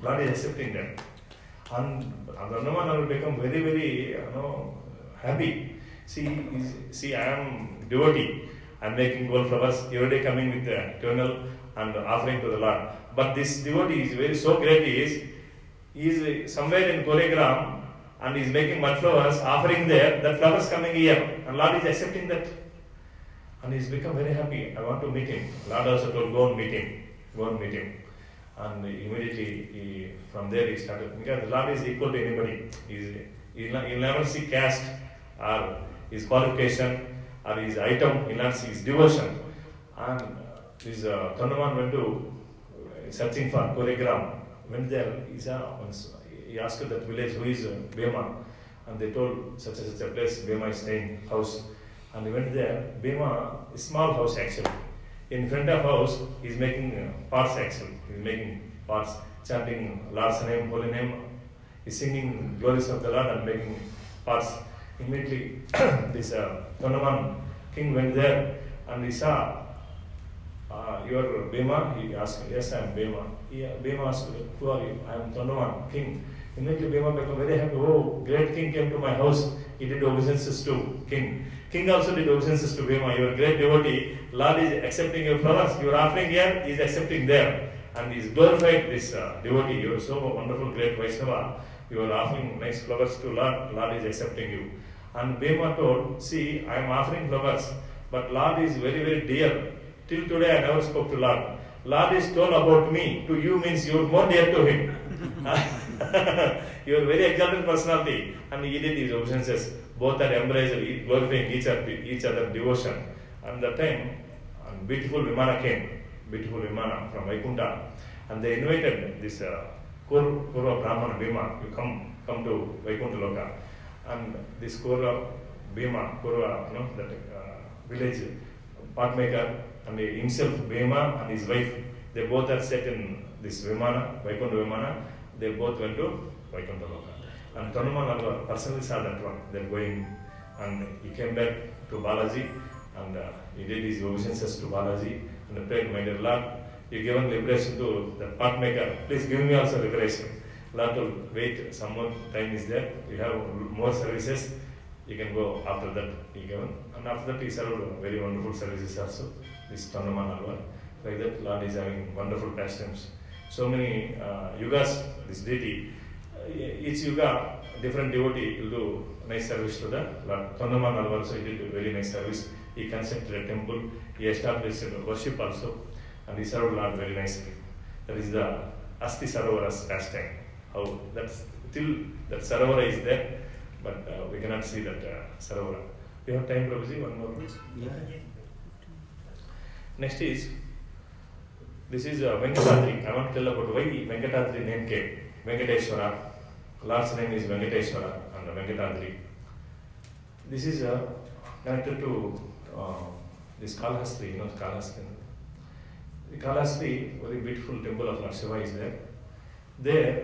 Lord is accepting them. And Hanuman will become very, very happy. See, I am devotee. I am making gold flowers every day, coming with the journal and offering to the Lord. But this devotee is very so great. He is somewhere in Koregram and is making mud flowers, offering there. That flowers coming here, and Lord is accepting that, and he's become very happy. I want to meet him. Lord also told, go and meet him. Go and meet him. And immediately from there he started, because the Lord is equal to anybody. He'll never see caste or his qualification or his item, he'll not see his devotion. And this Hanuman went to searching for Koregram. Went there, he asked that village who is Bhima, and they told such and such a place, Bhima is staying house. And he went there. Bhima, a small house actually. In front of house, he is making parts actually. He is making parts, chanting Lord's name, holy name. He is singing glories of the Lord and making parts. Immediately, this Hanuman king went there and he saw, you are Bhima? He asked, yes, I am Bhima. Bhima asked, who are you? I am Hanuman, king. Immediately Bhima became very happy. Oh, great king came to my house. He did obeisances to king. King also did obeisances to Bhima. You are great devotee. Lord is accepting your flowers. You are offering here, he is accepting there. And he is glorified this devotee. You are so wonderful, great Vaishnava. You are offering nice flowers to Lord. Lord is accepting you. And Bhima told, see, I am offering flowers, but Lord is very, very dear. Till today I never spoke to Lord. Lord is told about me. To you means you are more dear to him. You are very exalted personality. And he did his obeisances. Both are embraced, glorifying each other devotion. And that time, beautiful Vimana came. Beautiful Vimana from Vaikuntha. And they invited this Kurva Brahmana Bhima. You come to Vaikuntha Loka. And this Kurva Bhima, that village pot maker, and himself Bhima and his wife, they both are set in this Vimana, Vaikuntha Vimana. They both went to Vaikuntha Loka. And Hanuman personally saw that one. They're going, and he came back to Balaji, and he did his obeisances to Balaji, and prayed, my dear Lord, you given liberation to the pot maker. Please give me also liberation. Lord will wait, some more time is there. You have more services. You can go after that. He given, and after that he served very wonderful services also. This Hanuman Alvar. Like that, Lord is having wonderful pastimes. So many yugas, this deity. Each yuga, different devotee will do nice service to the Lord. Hanuman Alvar also he did very nice service. He constructed a temple. He established worship also, and he served Lord very nicely. That is the Asti Sarovara's pastime. How that's till that Sarovara is there, but we cannot see that Sarovara. We have time, Prabhuji, one more please. Yeah. Next is, this is Venkatadri. I want to tell about why Venkatadri name came. Venkateshwara. Lord's name is Venkateshwara and Venkatadri. This is connected to this Kalahasti, Kalahasti. The Kalahasti, very beautiful temple of Lord Shiva is there. There,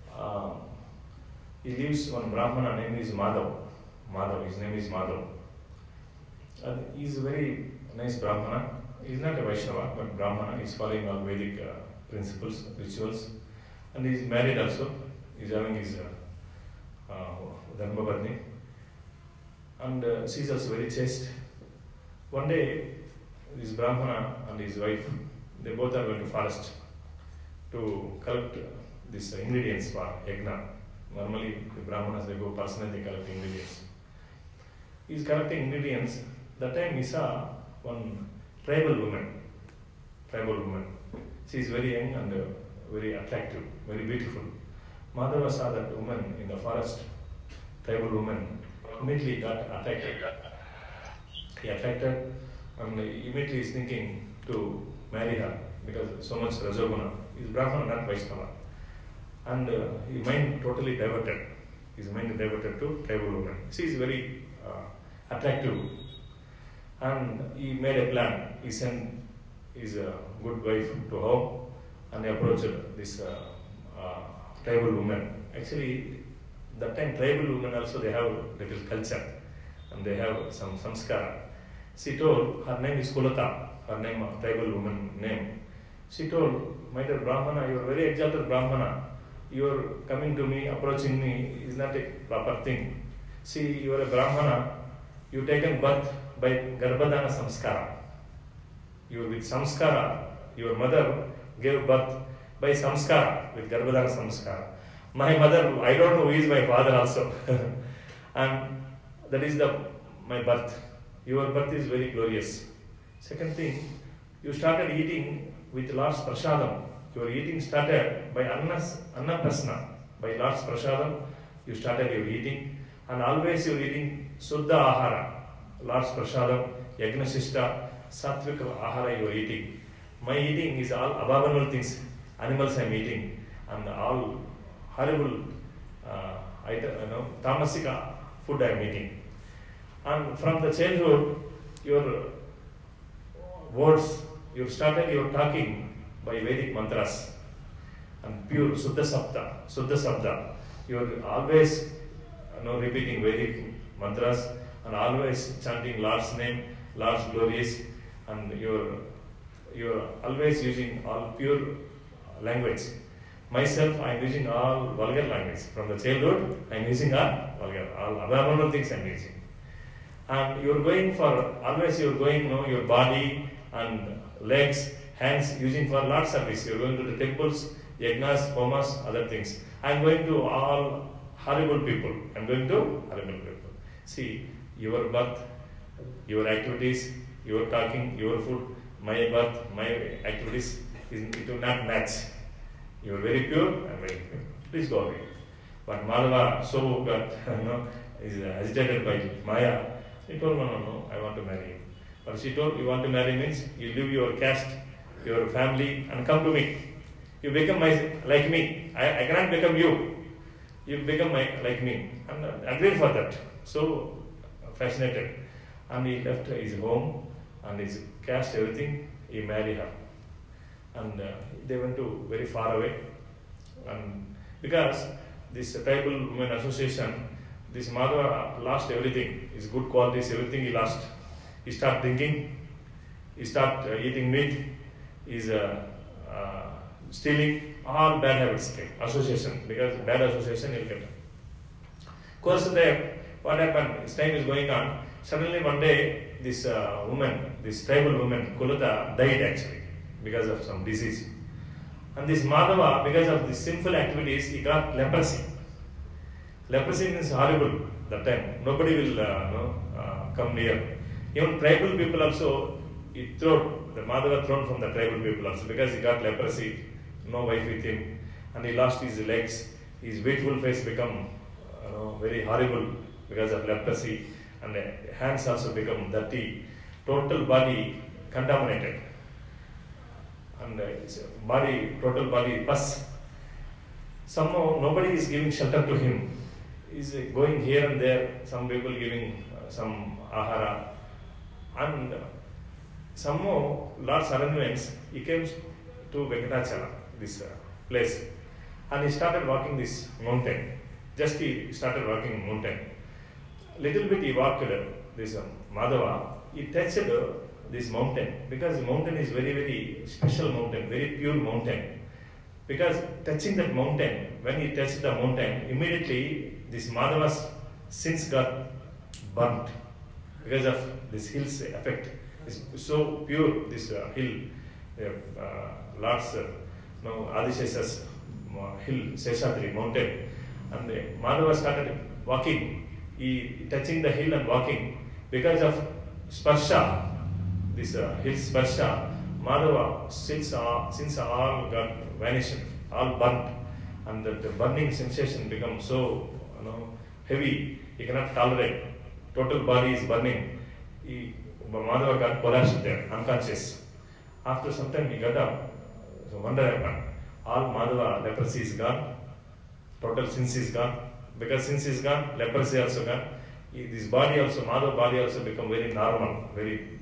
he lives one Brahmana, name is Madhav. His name is Madhav. And he is a very nice Brahmana. He is not a Vaishnava, but Brahmana. He is following all Vedic principles, rituals. And he is married also. He is having his Dharma Patni. And she is also very chaste. One day, this Brahmana and his wife, they both are going to forest to collect these ingredients for yajna. Normally, the Brahmanas, they go personally, they collect ingredients. He is collecting ingredients. That time he saw one tribal woman. She is very young and very attractive, very beautiful. Madhava saw that woman in the forest, tribal woman, immediately got attracted. He attracted and immediately is thinking to marry her because so much Rajoguna. He is Brahmana, not Vaishnava. And his mind totally diverted. His mind diverted to tribal woman. She is very attractive. And he made a plan. He sent his good wife to home and he approached this tribal woman. Actually, that time tribal women also they have little culture and they have some samskara. She told, her name is Kulata, her name, tribal woman name. She told, my dear Brahmana, you are very exalted Brahmana. you're coming to me, approaching me is not a proper thing. See, you are a Brahmana, you taken birth by Garbhadana Samskara. You are with Samskara, your mother gave birth by Samskara, with Garbhadana Samskara. My mother, I don't know who is my father also. And that is my birth. Your birth is very glorious. Second thing, you started eating with Lord's Prasadam. Your eating started by Annaprasna. By Lord's Prasadam, you started your eating. And always you are eating Suddha Ahara. Lord's Prasadam, Yagnashishta, Sattvika Ahara you are eating. My eating is all abominable things. Animals I am eating. And all horrible, tamasika food I am eating. And from the childhood, your words, you started your talking by Vedic mantras and pure Suddha Sabda. You are always repeating Vedic mantras and always chanting Lord's name, Lord's glories, and you are always using all pure language. Myself, I am using all vulgar language. From the childhood, I am using all vulgar, all abominable things I am using. And you are going for, always you are going, your body and legs, hands using for Lord service. You are going to the temples, yagnas, homas, other things. I am going to all horrible people. I am going to horrible people. See, your birth, your activities, your talking, your food, my birth, my activities, it will not match. You are very pure, I am very pure. Please go away. But Madhava so got, is agitated by Maya. He told, no, I want to marry him. But she told, you want to marry means you leave your caste, your family, and come to me. You become like me. I cannot become you. You become like me. And agreed for that. So fascinated. And he left his home and his caste, everything. He married her. And they went to very far away. And because this tribal women association, this Madhava lost everything, his good qualities, everything he lost. He started drinking, he started eating meat, he's stealing, all bad habits came. Association, because bad association he'll get. Of course, there, what happened, his time is going on, suddenly one day, this woman, this tribal woman, Kulata, died actually, because of some disease. And this Madhava, because of these sinful activities, he got leprosy. Leprosy is horrible that time. Nobody will come near. Even tribal people also, the Madhava thrown from the tribal people also because he got leprosy, no wife with him, and he lost his legs. His beautiful face become very horrible because of leprosy, and the hands also become dirty. Total body contaminated, and total body pus. Somehow nobody is giving shelter to him. He's going here and there, some people giving some ahara. And somehow, Lord's arrangements, he came to Venkatachala, this place. And he started walking this mountain. Just he started walking mountain. Little bit he walked this Madhava. He touched this mountain. Because the mountain is very, very special mountain, very pure mountain. Because touching that mountain, when he touched the mountain, immediately this Madhava's sins got burnt because of this hill's effect. It's so pure, this hill, Lord's Adishesha's hill, Seshadri mountain. And Madhava started walking, he touching the hill and walking. Because of sparsha, this hill sparsha, Madhava sins all got vanished, all burnt. And the burning sensation becomes so heavy, he cannot tolerate. Total body is burning. Madhava got collapsed there, unconscious. After some time he got up. So wonder happened. All Madhava leprosy is gone. Total sins is gone. Because sins is gone, leprosy also gone. This body also, Madhava body also become very normal, very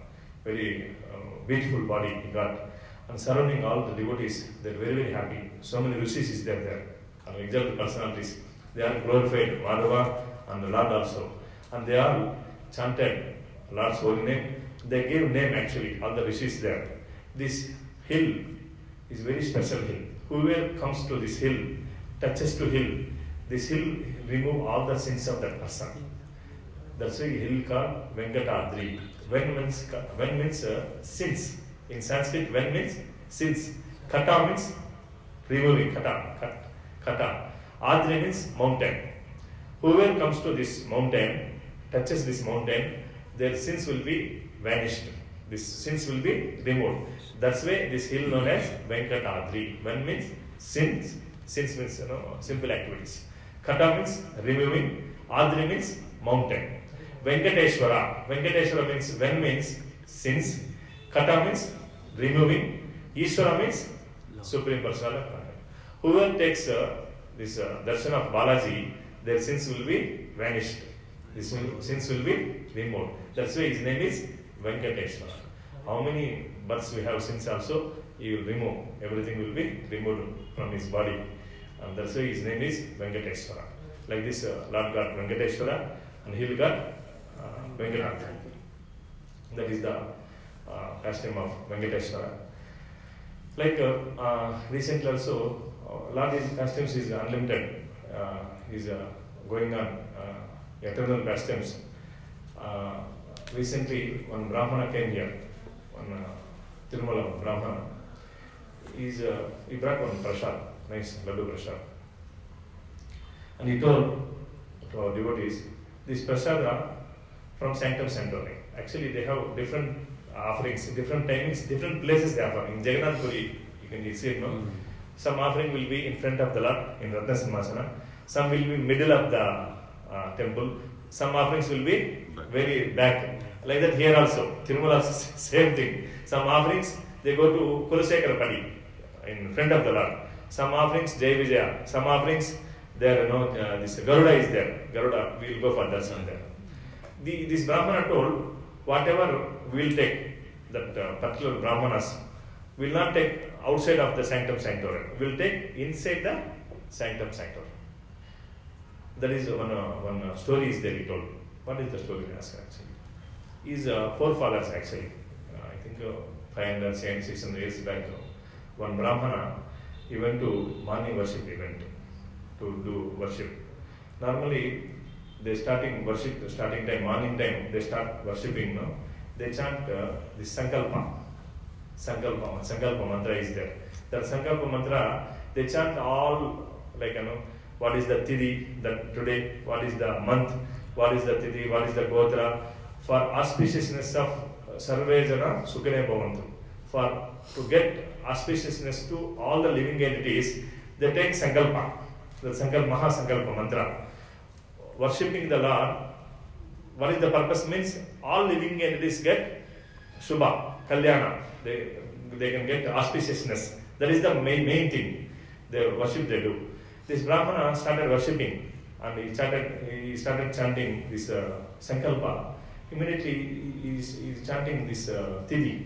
beautiful body he got. And surrounding all the devotees, they are very, very happy. So many rishis is there. And exalted personalities. They are glorified, Madhava and the Lord also. And they all chanted Lord's holy name. They gave name actually, all the rishis there. This hill is very special hill. Whoever comes to this hill, touches to hill, this hill remove all the sins of that person. That's why hill called Venkatadri. Ven means sins. In Sanskrit, Ven means sins. Kata means removing. Kata. Adri means mountain. Whoever comes to this mountain, touches this mountain, their sins will be vanished. These sins will be removed. That's why this hill known as Venkatadri. Ven means sins. Sins means simple activities. Kata means removing. Adri means mountain. Venkateshwara. Venkateshwara means Ven means sins. Kata means removing. Ishwara means Supreme Personality. Whoever takes this darshan of Balaji, their sins will be vanished. These sins will be removed. That's why his name is Venkateshwara. How many births we have sins also, he will remove. Everything will be removed from his body. And that's why his name is Venkateshwara. Like this, Lord got Venkateshwara and he will got Venkatanath. That is the pastime of Venkateshwara. Like recently also, Lord his pastimes is unlimited. He's going on eternal pastimes. Recently, one Brahmana came here, one Tirumala Brahmana. He brought one prasad, nice laddu prasad. And he told to our devotees, this prasada from Sanctum Sanctorum. Actually, they have different offerings, different timings, different places they offer. In Jagannath Puri, you can see it, no? Some offering will be in front of the Lord, in Ratna Simhasana. Some will be middle of the temple. Some offerings will be very back. Like that here also. Tirumala also same thing. Some offerings, they go to Kulasekara Padi, in front of the Lord. Some offerings, Jai Vijaya. Some offerings, there, this Garuda is there. Garuda, we will go for darshan there. This Brahmana told, whatever we will take, that particular Brahmanas, will not take outside of the Sanctum Sanctorum. We will take inside the Sanctum Sanctorum. That is one story is there he told. What is the story actually? His forefathers actually, I think 500, 600 years back, one Brahmana, he went to morning worship event to do worship. Normally, they starting time, morning time, they start worshipping, no? They chant this Sankalpa. Sankalpa mantra is there. That Sankalpa mantra, they chant all, like, what is the Tithi, that today, what is the month, what is the Tithi, what is the Gotra, for auspiciousness of Sarve Jana Sukhine Bhavantu. To get auspiciousness to all the living entities, they take Sankalpa, the Maha Sankalpa mantra. Worshipping the Lord, what is the purpose means? All living entities get Shubha, Kalyana. They can get auspiciousness. That is the main thing. The worship they do. This Brahmana started worshipping and he started chanting this Sankalpa. Immediately he is chanting this Tithi,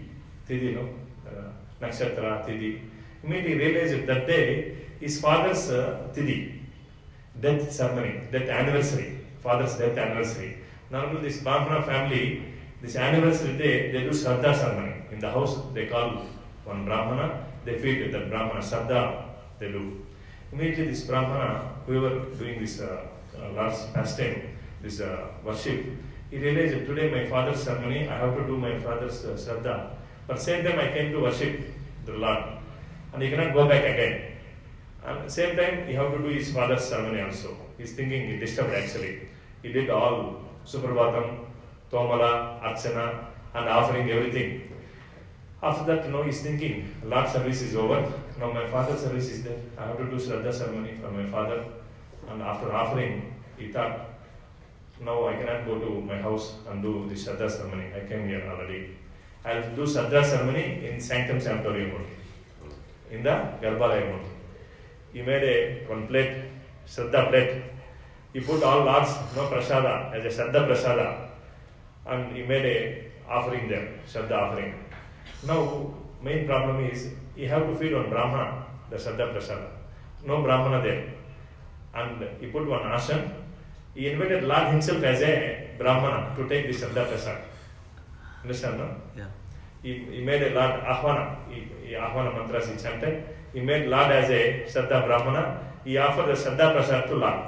Nakshatra, Tithi. Immediately he realized that day his father's Tithi, death ceremony, death anniversary, father's death anniversary. Normally this Brahmana family, this anniversary day, they do Shraddha ceremony. In the house they call one Brahmana, they feed that Brahmana, Shraddha they do. Immediately this Brahmana, whoever doing this last pastime, this worship, he realized that today my father's ceremony, I have to do my father's Shraddha. But same time I came to worship the Lord. And he cannot go back again. And same time he have to do his father's ceremony also. He's thinking he disturbed actually. He did all Suprabhatam, Tomala, Archana and offering everything. After that, he's thinking, Lord's service is over. Now my father's service is there. I have to do Shraddha ceremony for my father. And after offering, he thought, now I cannot go to my house and do the Shraddha ceremony. I came here already. I'll do Shraddha ceremony in Sanctum Sanctorum only. In the Garbhalaya only. He made one plate, Shraddha plate. He put all Lord's prasada as a Shraddha prasada. And he made a offering there, Shraddha offering. Now, main problem is, he have to feed one Brahmana, the Shraddha prasada. No Brahmana there. And he put one ashan. He invited Lord himself as a Brahmana to take the Shraddha prasada. Understand, no? Yeah. He made a Lord Ahvana. Ahvana mantras he chanted. He made Lord as a Shraddha Brahmana. he offered the Shraddha Prasad to Lord.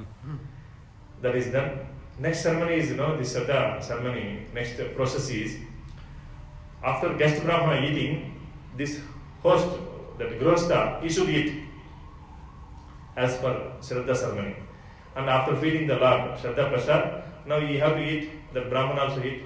That is done. Next ceremony is, the Shraddha ceremony. Next process is, after guest Brahmana eating, this host, that Grihastha, he should eat as per Shraddha ceremony. And after feeding the Lord Shraddha Prasad, now you have to eat, the Brahmana also eat.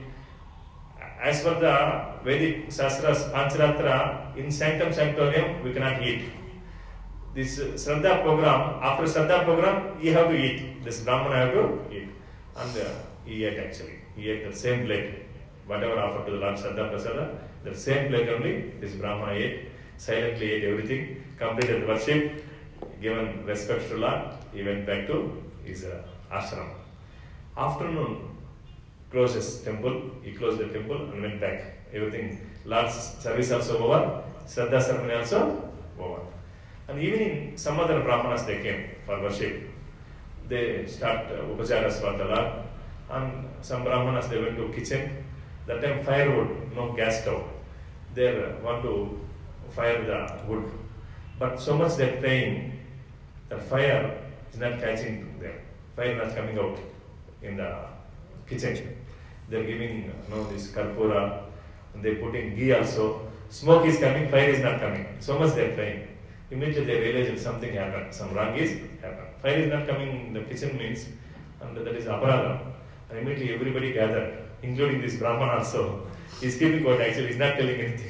As per the Vedic Shastras, Pancharatra, in Sanctum Sanctorium, we cannot eat. This Shraddha program, after Shraddha program, you have to eat. This Brahmana have to eat. And he ate actually. He ate the same plate. Whatever offered to the Lord Shraddha Prasada, the same plate only, this Brahmana ate. Silently ate everything, completed the worship, given respect to Lord, he went back to his ashram. Afternoon, closes temple, he closed the temple and went back. Everything, Lord's service also over, Shraddha ceremony also over. And evening, some other Brahmanas they came for worship. They start upacharas for the Lord. And some Brahmanas they went to kitchen. That time firewood, no gas stove. They want to fire the wood. But so much they're praying that fire is not catching them. Fire not coming out in the kitchen. They're giving this karpura, and they're putting ghee also. Smoke is coming, fire is not coming. So much they're praying. Immediately they realize that something happened, some wrong is happened. Fire is not coming in the kitchen means, and that is aparadha. And immediately everybody gathered, including this Brahman also. He's keeping quiet actually, he's not telling anything.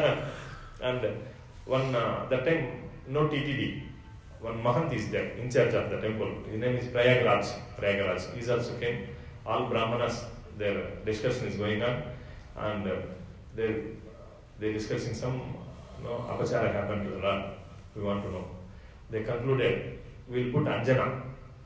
And that time, no TTD. One Mahant is there, in charge of the temple. His name is Prayagraj. He also came. All Brahmanas, their discussion is going on, and they're discussing some apachara happened to the Lord. We want to know. They concluded, we'll put Anjana,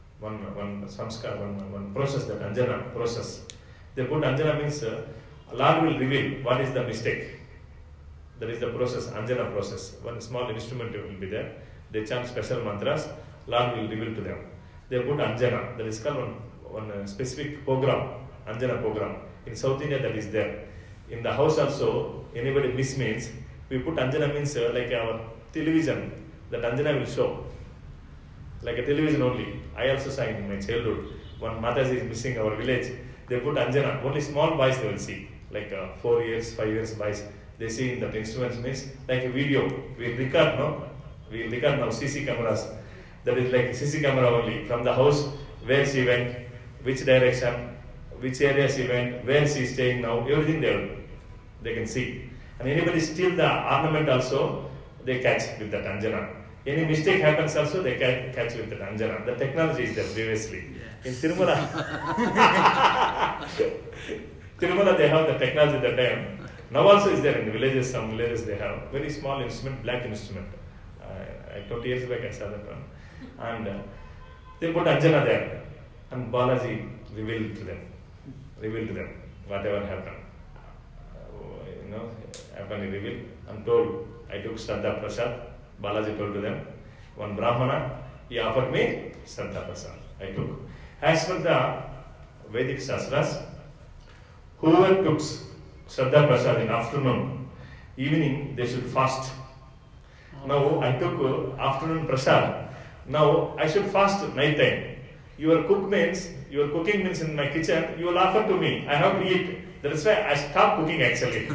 one samskar, one process, that Anjana process. They put Anjana means Lord will reveal what is the mistake. That is the process, Anjana process. One small instrument will be there. They chant special mantras, Lord will reveal to them. They put Anjana, that is called one specific program, Anjana program. In South India that is there. In the house also, anybody miss means, we put Anjana means like our television, that Anjana will show. Like a television only. I also saw in my childhood, one Mataji is missing our village, they put Anjana, only small boys they will see. Like 4 years, 5 years boys, they see in that instruments means like a video. We record now CC cameras. That is like CC camera only. From the house, where she went, which direction, which area she went, where she is staying now, everything they can see. And anybody steal the ornament also, they catch with that Anjana. Any mistake happens also, they catch with that Anjana. The technology is there previously. In Tirumala, they have the technology that time. Now also is there in the villages, some villages they have very small instrument, black instrument. 20 years back I saw that one. And they put Anjana there. And Balaji revealed to them whatever happened. Happened, he revealed and told, I took Shraddha Prasad. Balaji told to them, one Brahmana, he offered me Shraddha Prasad. I took. As per the Vedic Shastras, whoever took Shraddha Prasad in afternoon, evening they should fast. Now I took afternoon Prasad. Now I should fast night time. Your cooking means in my kitchen, you will offer to me. I have to eat. That is why I stopped cooking actually.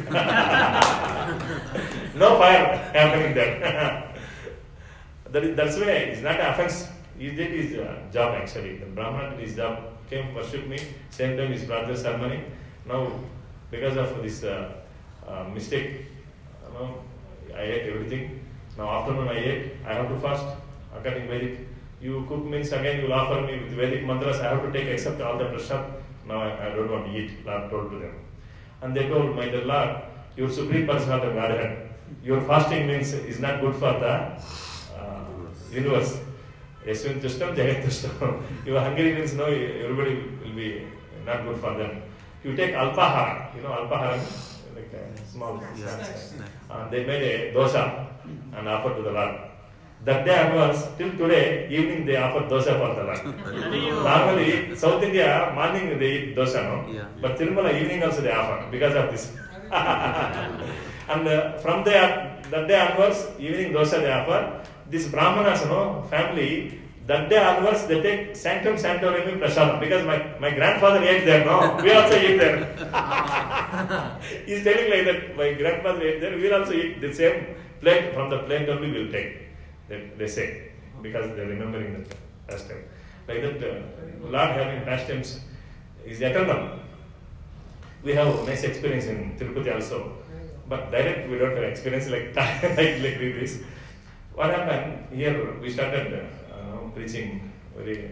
No fire happening there. That's why it's not an offense. He did his job actually. The Brahmana did his job, came worship me, same time his brother's ceremony. Now, because of this mistake, I ate everything. Now afternoon I ate, I have to fast according to Vedic. You cook means again you will offer me with Vedic mantras, I have to take except all the prasad. Now I don't want to eat, Lord told to them. And they told, my dear Lord, your supreme person of the Godhead, your fasting means is not good for the universe. Yaswin Tushtam, Jagat Tushtam. Your hungry means no, everybody will be not good for them. You take alpahara, alpahara, like a small snacks. And they made a dosa and offered to the Lord. That day onwards, till today, evening they offer dosa for the Lord. Normally, South India, morning they eat dosa, no? Yeah. But Tirumala, evening also they offer because of this. And from there, that day onwards, evening dosa they offer. this Brahmanas, family, that day onwards they take Sanctum Sanctorum Prasadam because my grandfather ate there, no? We also eat there. He's telling like that, my grandfather ate there, we'll also eat the same plate, from the plate only we'll take. They say, because they're remembering the past time. Like that, Lord having pastimes is eternal. We have a nice experience in Tirupati also, but direct we don't have experience like this. What happened here? We started preaching very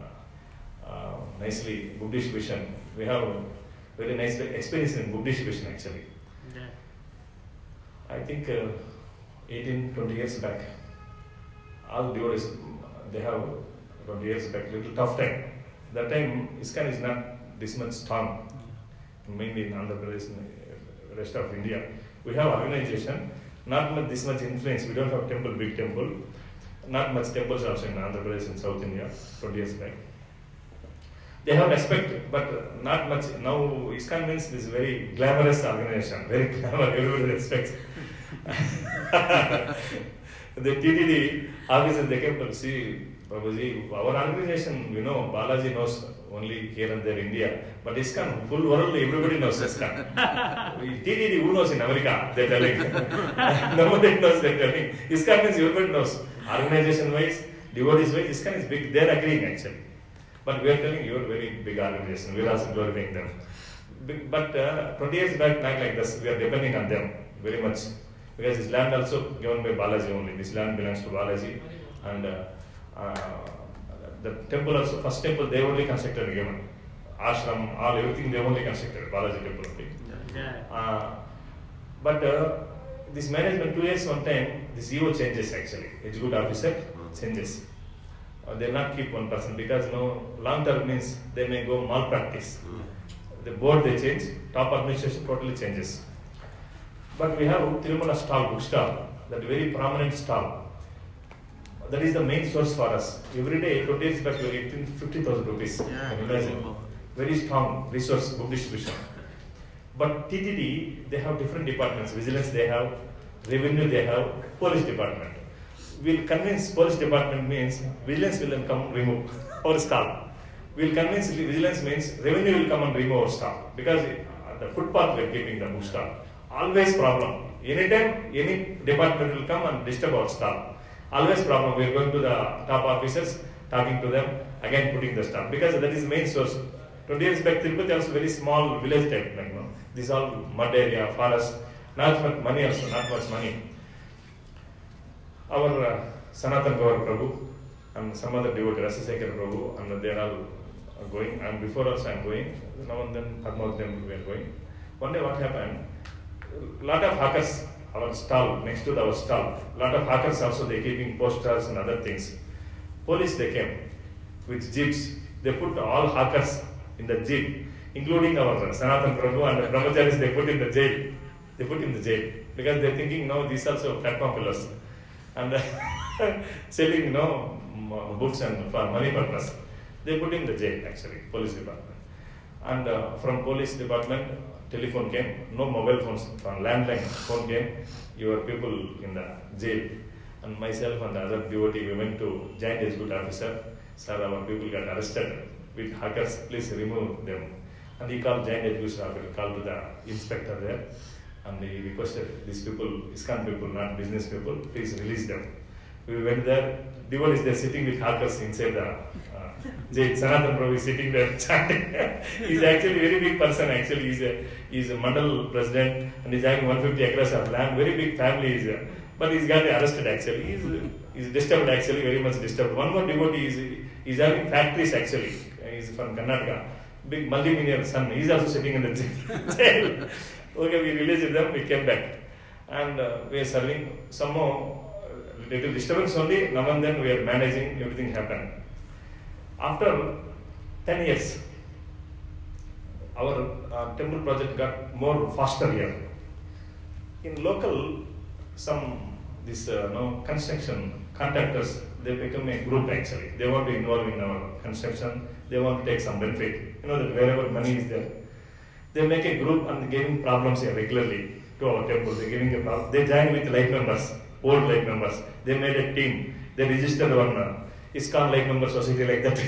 nicely Buddhist vision. We have very nice experience in Buddhist vision actually. Yeah. I think 18-20 years back, all devotees, they have 20 years back, little tough time. That time ISKCON is not this much strong, mainly in Andhra Pradesh and the rest of India. We have organization, not much this much influence. We don't have temple, big temple. Not much temples also in Andhra Pradesh and South India, 20 years back. They have respect, but not much. Now ISKCON means this very glamorous organization, very glamour, everybody respects. The TTD officers, they came to see, Prabhuji, our organization, Balaji knows only here and there India, but ISKCON, full world, everybody knows ISKCON. TTD, who knows in America? They're telling. Nobody knows, they're telling. ISKCON means everybody knows. Organization-wise, devotees-wise, ISKCON is big. They're agreeing actually. But we are telling you are very big organization. We are also glorifying them. But 20 years back, not like this. We are depending on them very much. Because this land also given by Balaji only. This land belongs to Balaji. And the temple also, first temple, they only constructed given. Ashram, all, everything they only constructed. Balaji temple only. But this management, 2 years one time, this EO changes actually. Executive officer changes. They not keep one person because long term means they may go malpractice. The board they change, top administration totally changes. But we have Tirumala stall, book stall, that very prominent stall. That is the main source for us. Every day, 20 years back, we are getting 50,000 rupees. Yeah, can you imagine? Very strong resource, book distribution. But TTD, they have different departments. Vigilance they have, revenue they have, police department. We'll convince police department means vigilance will come remove our stall. We'll convince vigilance means revenue will come and remove our stall. Because the footpath we are keeping the book stall. Always problem. Anytime any department will come and disturb our stall. Always problem. We are going to the top officers, talking to them, again putting the stall. Because that is the main source. 20 years back, Tirupati also very small village type. This is all mud area, forest. Not much money also, not much money. Our Sanatan Gaur Prabhu and some other devotee, Rasasekar Prabhu, and they are all going. And before also I am going. Now and then Padmavat temple we are going. One day what happened? Lot of hawkers, our stall, next to our stall. Lot of hawkers also they keeping posters and other things. Police they came with jeeps. They put all hawkers in the jeep, including our Sanatan Prabhu and the brahmacharis they put in the jail. They put in the jail because they're thinking these also platform fellows and selling books and for money purpose. They put in the jail actually, police department. And from police department, telephone came, no mobile phones, from landline phone came, your people in the jail. And myself and the other devotee, we went to Joint Executive Officer. Sir, our people got arrested with hackers, please remove them. And he called Joint Executive Officer, called to the inspector there. And he requested these people, ISKCON people, not business people, please release them. We went there, devotees there sitting with hackers inside the jail. Sanatan Prabhu is sitting there chanting. He's actually a very big person actually. He's a mandal president and he's having 150 acres of land, very big family. But he's got arrested actually. He's disturbed actually, very much disturbed. One more devotee is having factories actually. He's from Karnataka. Big multi-millionaire son. He's also sitting in the jail. Okay, we released them, we came back. And we are serving some more little disturbance only. Now and then we are managing, everything happened. After 10 years, our temple project got more faster here. In local, construction contractors, they become a group actually. They want to involve in our construction. They want to take some benefit. That wherever money is there, they make a group and giving problems here regularly to our temple. They're giving a problem. They join with like members. old like members. They made a team. They registered one ISKCON like member society like that.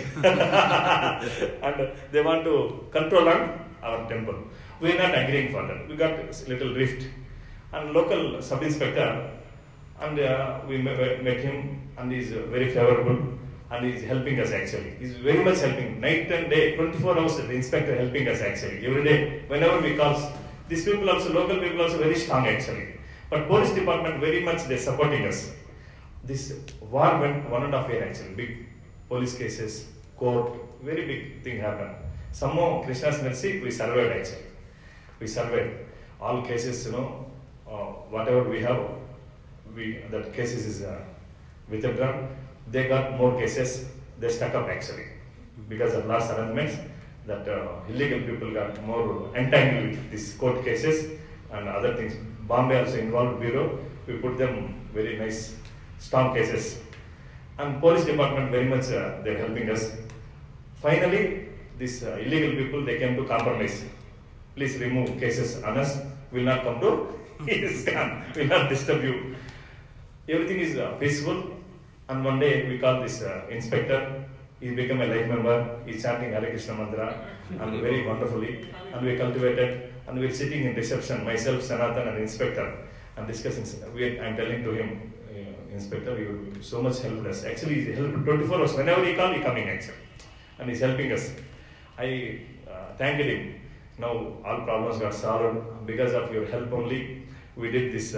And they want to control on our temple. We are not agreeing for that. We got a little rift. And local sub-inspector, and we met him, and he is very favorable, and he is helping us actually. He is very much helping. Night and day, 24 hours, the inspector helping us actually. Every day, whenever we call, these people also, local people also very strong actually. But police department very much they supporting us. This war went 1.5 years actually. Big police cases, court, very big thing happened. Somehow, Krishna's mercy, we survived actually. We survived. All cases, whatever we have, that cases is withdrawn. They got more cases. They stuck up actually because of last arrangements. That illegal people got more entangled with these court cases and other things. Bombay also involved bureau. We put them very nice, strong cases. And police department very much they're helping us. Finally, these illegal people they came to compromise. Please remove cases on us. Will not come to ISKCON. Will not disturb you. Everything is peaceful. And one day we call this inspector. He became a life member. He's chanting Hare Krishna mantra and very wonderfully. And we cultivated. And we're sitting in reception, myself, Sanatan, and inspector, and discussing. I'm telling to him, Inspector, you so much helped us. Actually, he helped 24 hours. Whenever he called, he coming actually, and he's helping us. I thanked him. Now all problems got solved because of your help only. We did this.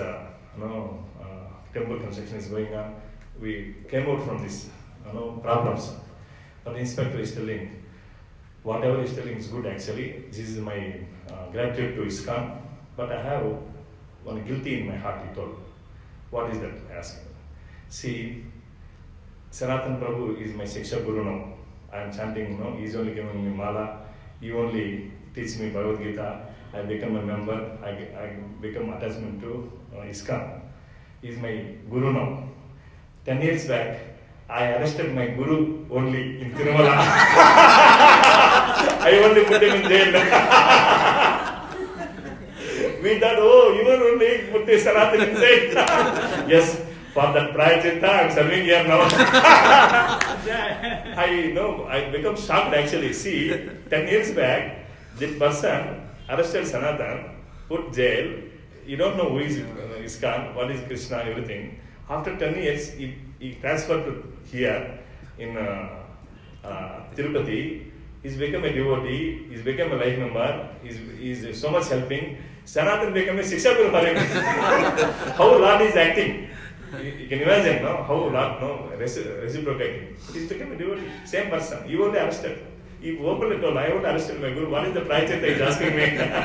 Temple construction is going on. We came out from this problems. But the inspector is telling, whatever he is telling is good actually. This is my gratitude to ISKCON. But I have one guilty in my heart, he told. What is that? I asked him. See, Sanatan Prabhu is my Shiksha Guru now. I am chanting, he is only giving me mala. He only teach me Bhagavad Gita. I become a member. I become attachment to ISKCON. He is my Guru now. 10 years back, I arrested my Guru only in Tirumala. I only put him in jail. We thought, you were only put the Sanatan inside. Yes, for that prayachita, I am serving here now. I become shocked actually. See, 10 years back, this person arrested Sanatan, put jail. You don't know who is ISKCON, what is Krishna, everything. After 10 years, he transferred to here in Tirupati. He's become a devotee, he's become a life member, he's so much helping. Sanatan became a Shiksha Guru for him. How Lord is acting. You can imagine how Lord reciprocating. He's become a devotee, same person. He only arrested. He openly told, I won't arrested my Guru. What is the prayachita he's asking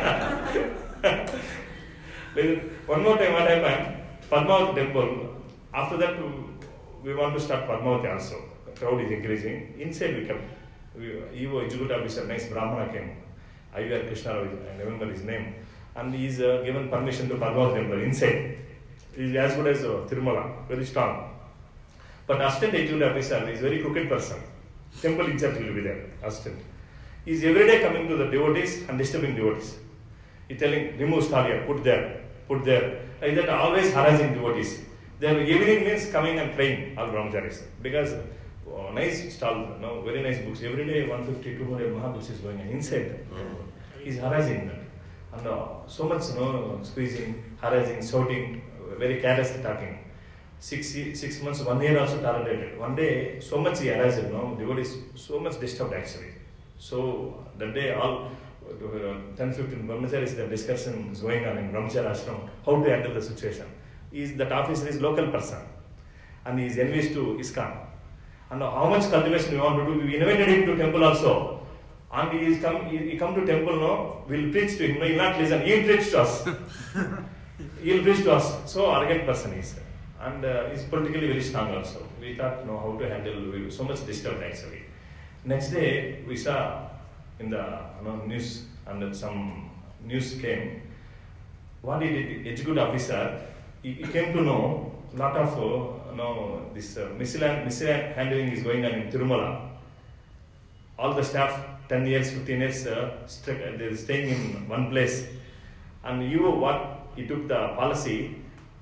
me? One more time what happened, Padmavati temple, after that we want to start Padmavati also. The crowd is increasing. Inside we kept, EO executive officer, nice Brahmana came. IVR Krishna, I remember his name. And he is given permission to Padmavati temple inside. He is as good as Tirumala, very strong. But assistant executive officer is very crooked person. Temple in charge will be there, assistant. He is every day coming to the devotees and disturbing devotees. He telling, remove stall here, put there, put there. Like that, always harassing devotees. Their evening means coming and praying, all brahmacharis. Because nice stall, very nice books. Every day 150, 200 Mahabooks is going on inside. He's harassing them. And so much squeezing, harassing, shouting, very carelessly talking. 6 months, 1 year also tolerated. One day, so much he harassed, devotees, so much disturbed actually. So that day, all 10-15 brahmacharis, the discussion is going on in Brahmachari Ashram, how to handle the situation. That officer is local person and he is envious to ISKCON. And how much cultivation we want to do, we invited him to temple also. And he come to temple now, we'll preach to him, he will not listen, he will preach to us. He will preach to us. So arrogant person he is. And he's politically very strong also. We thought, how to handle, we were so much disturbed actually. Next day, we saw in the news, and some news came. What he did, executive officer, he came to know a lot of this mishandling is going on in Tirumala. All the staff, 10 years, 15 years, they're staying in one place. And he took the policy,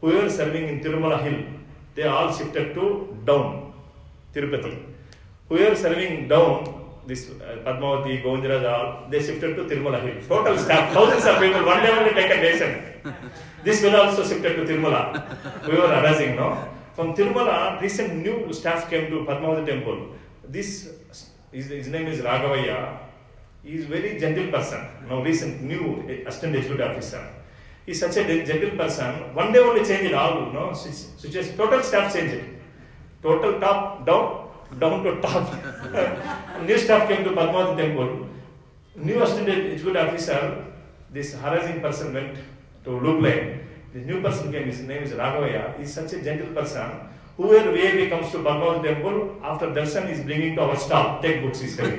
whoever serving in Tirumala Hill, they all shifted to down, Tirupati. Whoever serving down, this Padmavati, Govindaraja, all, they shifted to Tirumala Hill. Total staff, thousands of people, one day only take a nation. This will also shifted to Tirumala. We were arising, no? From Tirumala, recent new staff came to Padmavati temple. His name is Raghavaya. He is very gentle person. Now recent new assistant executive officer. He is such a gentle person. One day only change it all, no? Situation, total staff change it. Total top, down to top. New staff came to Padmavati temple. New assistant executive officer, this harassing person went to Loop Lane. This new person came, his name is Raghavaya. He is such a gentle person. Whoever VIP comes to Padmavati temple, after darshan is bringing to our stall, take books is telling.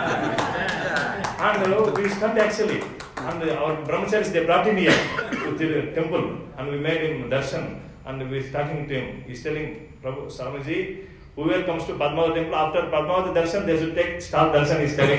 And we stunned actually. And our brahmacharis, they brought him here to the temple and we made him darshan. And we are talking to him. He is telling, Prabhu, Swamiji, whoever comes to Padmavati temple, after Padmavati darshan, they should take stall darshan, he is telling.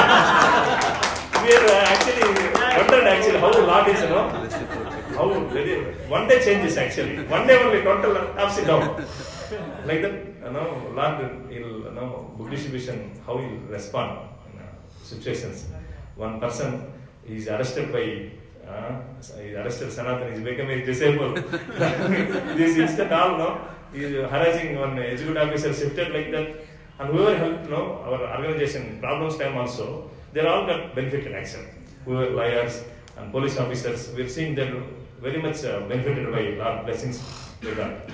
We are actually wondered actually how Lord is, you know. How one day changes actually. One day only total ups and down. Like that, you know, Lord, he'll, you know, book distribution, how he'll respond in situations. One person is arrested by, he arrested Sanatan, he's become a disabled. This instant all, no, he is harassing one executive officer, shifted like that. And whoever helped, no, our organization, problems time also, they all got benefited actually. Whoever lawyers and police officers, we've seen them very much benefited by Lord blessings with that.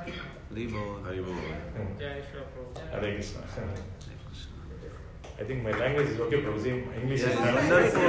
Hare Krishna. I think my language is okay, Prabhuji. English is not wonderful.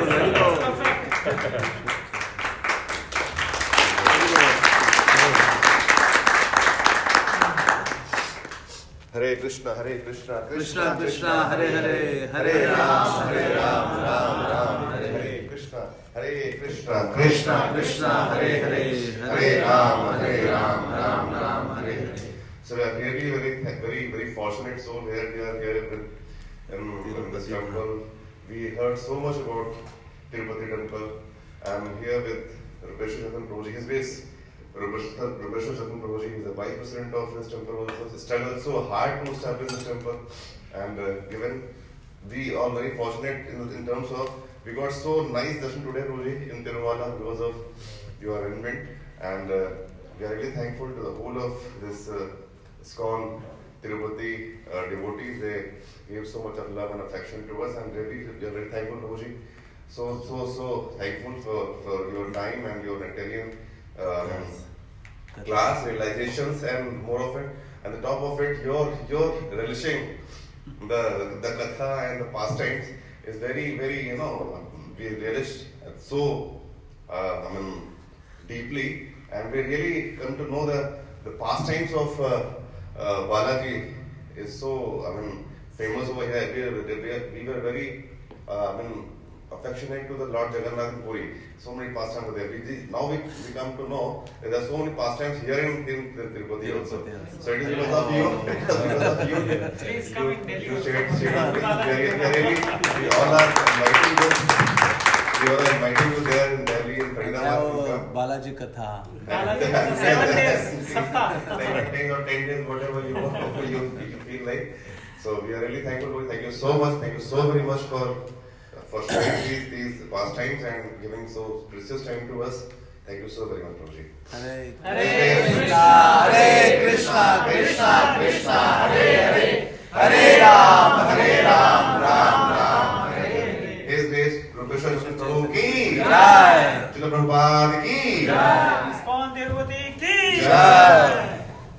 Hare Krishna, Hare Krishna, Krishna Krishna, Hare Hare, Hare Ram, Ram Ram, Hare Hare. Krishna, Hare Krishna, Krishna Krishna, Hare Hare, Hare Ram, Ram Ram, Hare Hare. So we are really very fortunate soul here. We are here in this temple. We heard so much about Tirupati temple. I am here with Rupeshwar Satan Prabhuji. His base, Rupeshwar Satan Prabhuji is the vice president of this temple also. It's struggled so hard to establish this temple, and given we are very fortunate in terms of we got so nice darshan today, Prabhuji, in Tirumala because of your arrangement, and we are really thankful to the whole of this ISKCON Tirupati devotees. They gave so much of love and affection to us, and really we are very thankful, Prabhuji. So thankful for your time and your Italian class realizations and more of it. And the top of it, your relishing the katha and the pastimes is very, you know, we relish so deeply, and we really come to know the pastimes of Balaji is so famous over here. We were very affectionate to the Lord Jagannath Puri. So many pastimes are there. Now we come to know that there are so many pastimes here in Tirupati also. So it is because of you. Please come in Delhi. You shared we all are inviting you. We all are inviting you there in Delhi in Faridabad. Balaji Katha. 7 days. 7 days or 10 days, whatever you feel like. So we are really thankful. Thank you so much. Thank you so very much for sharing these pastimes and giving so precious time to us. Thank you so very much, Prabhuji. Hare Krishna, Krishna Krishna, Hare Hare, Hare Ram, Ram Ram, Hare Hare. His grace, Rupeshwar Satan Prabhu ki Jai. Srila Prabhupada ki Jai. ISKCON Tirupati ki Jai.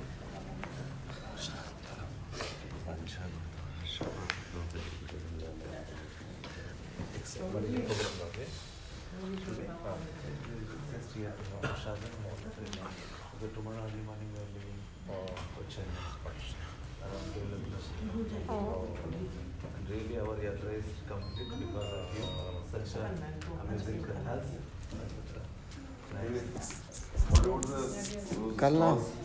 Tomorrow early morning we are leaving for Chennai around 12 and really our yatra is complete because of you. Such amazing kathas. Nice. Kalna.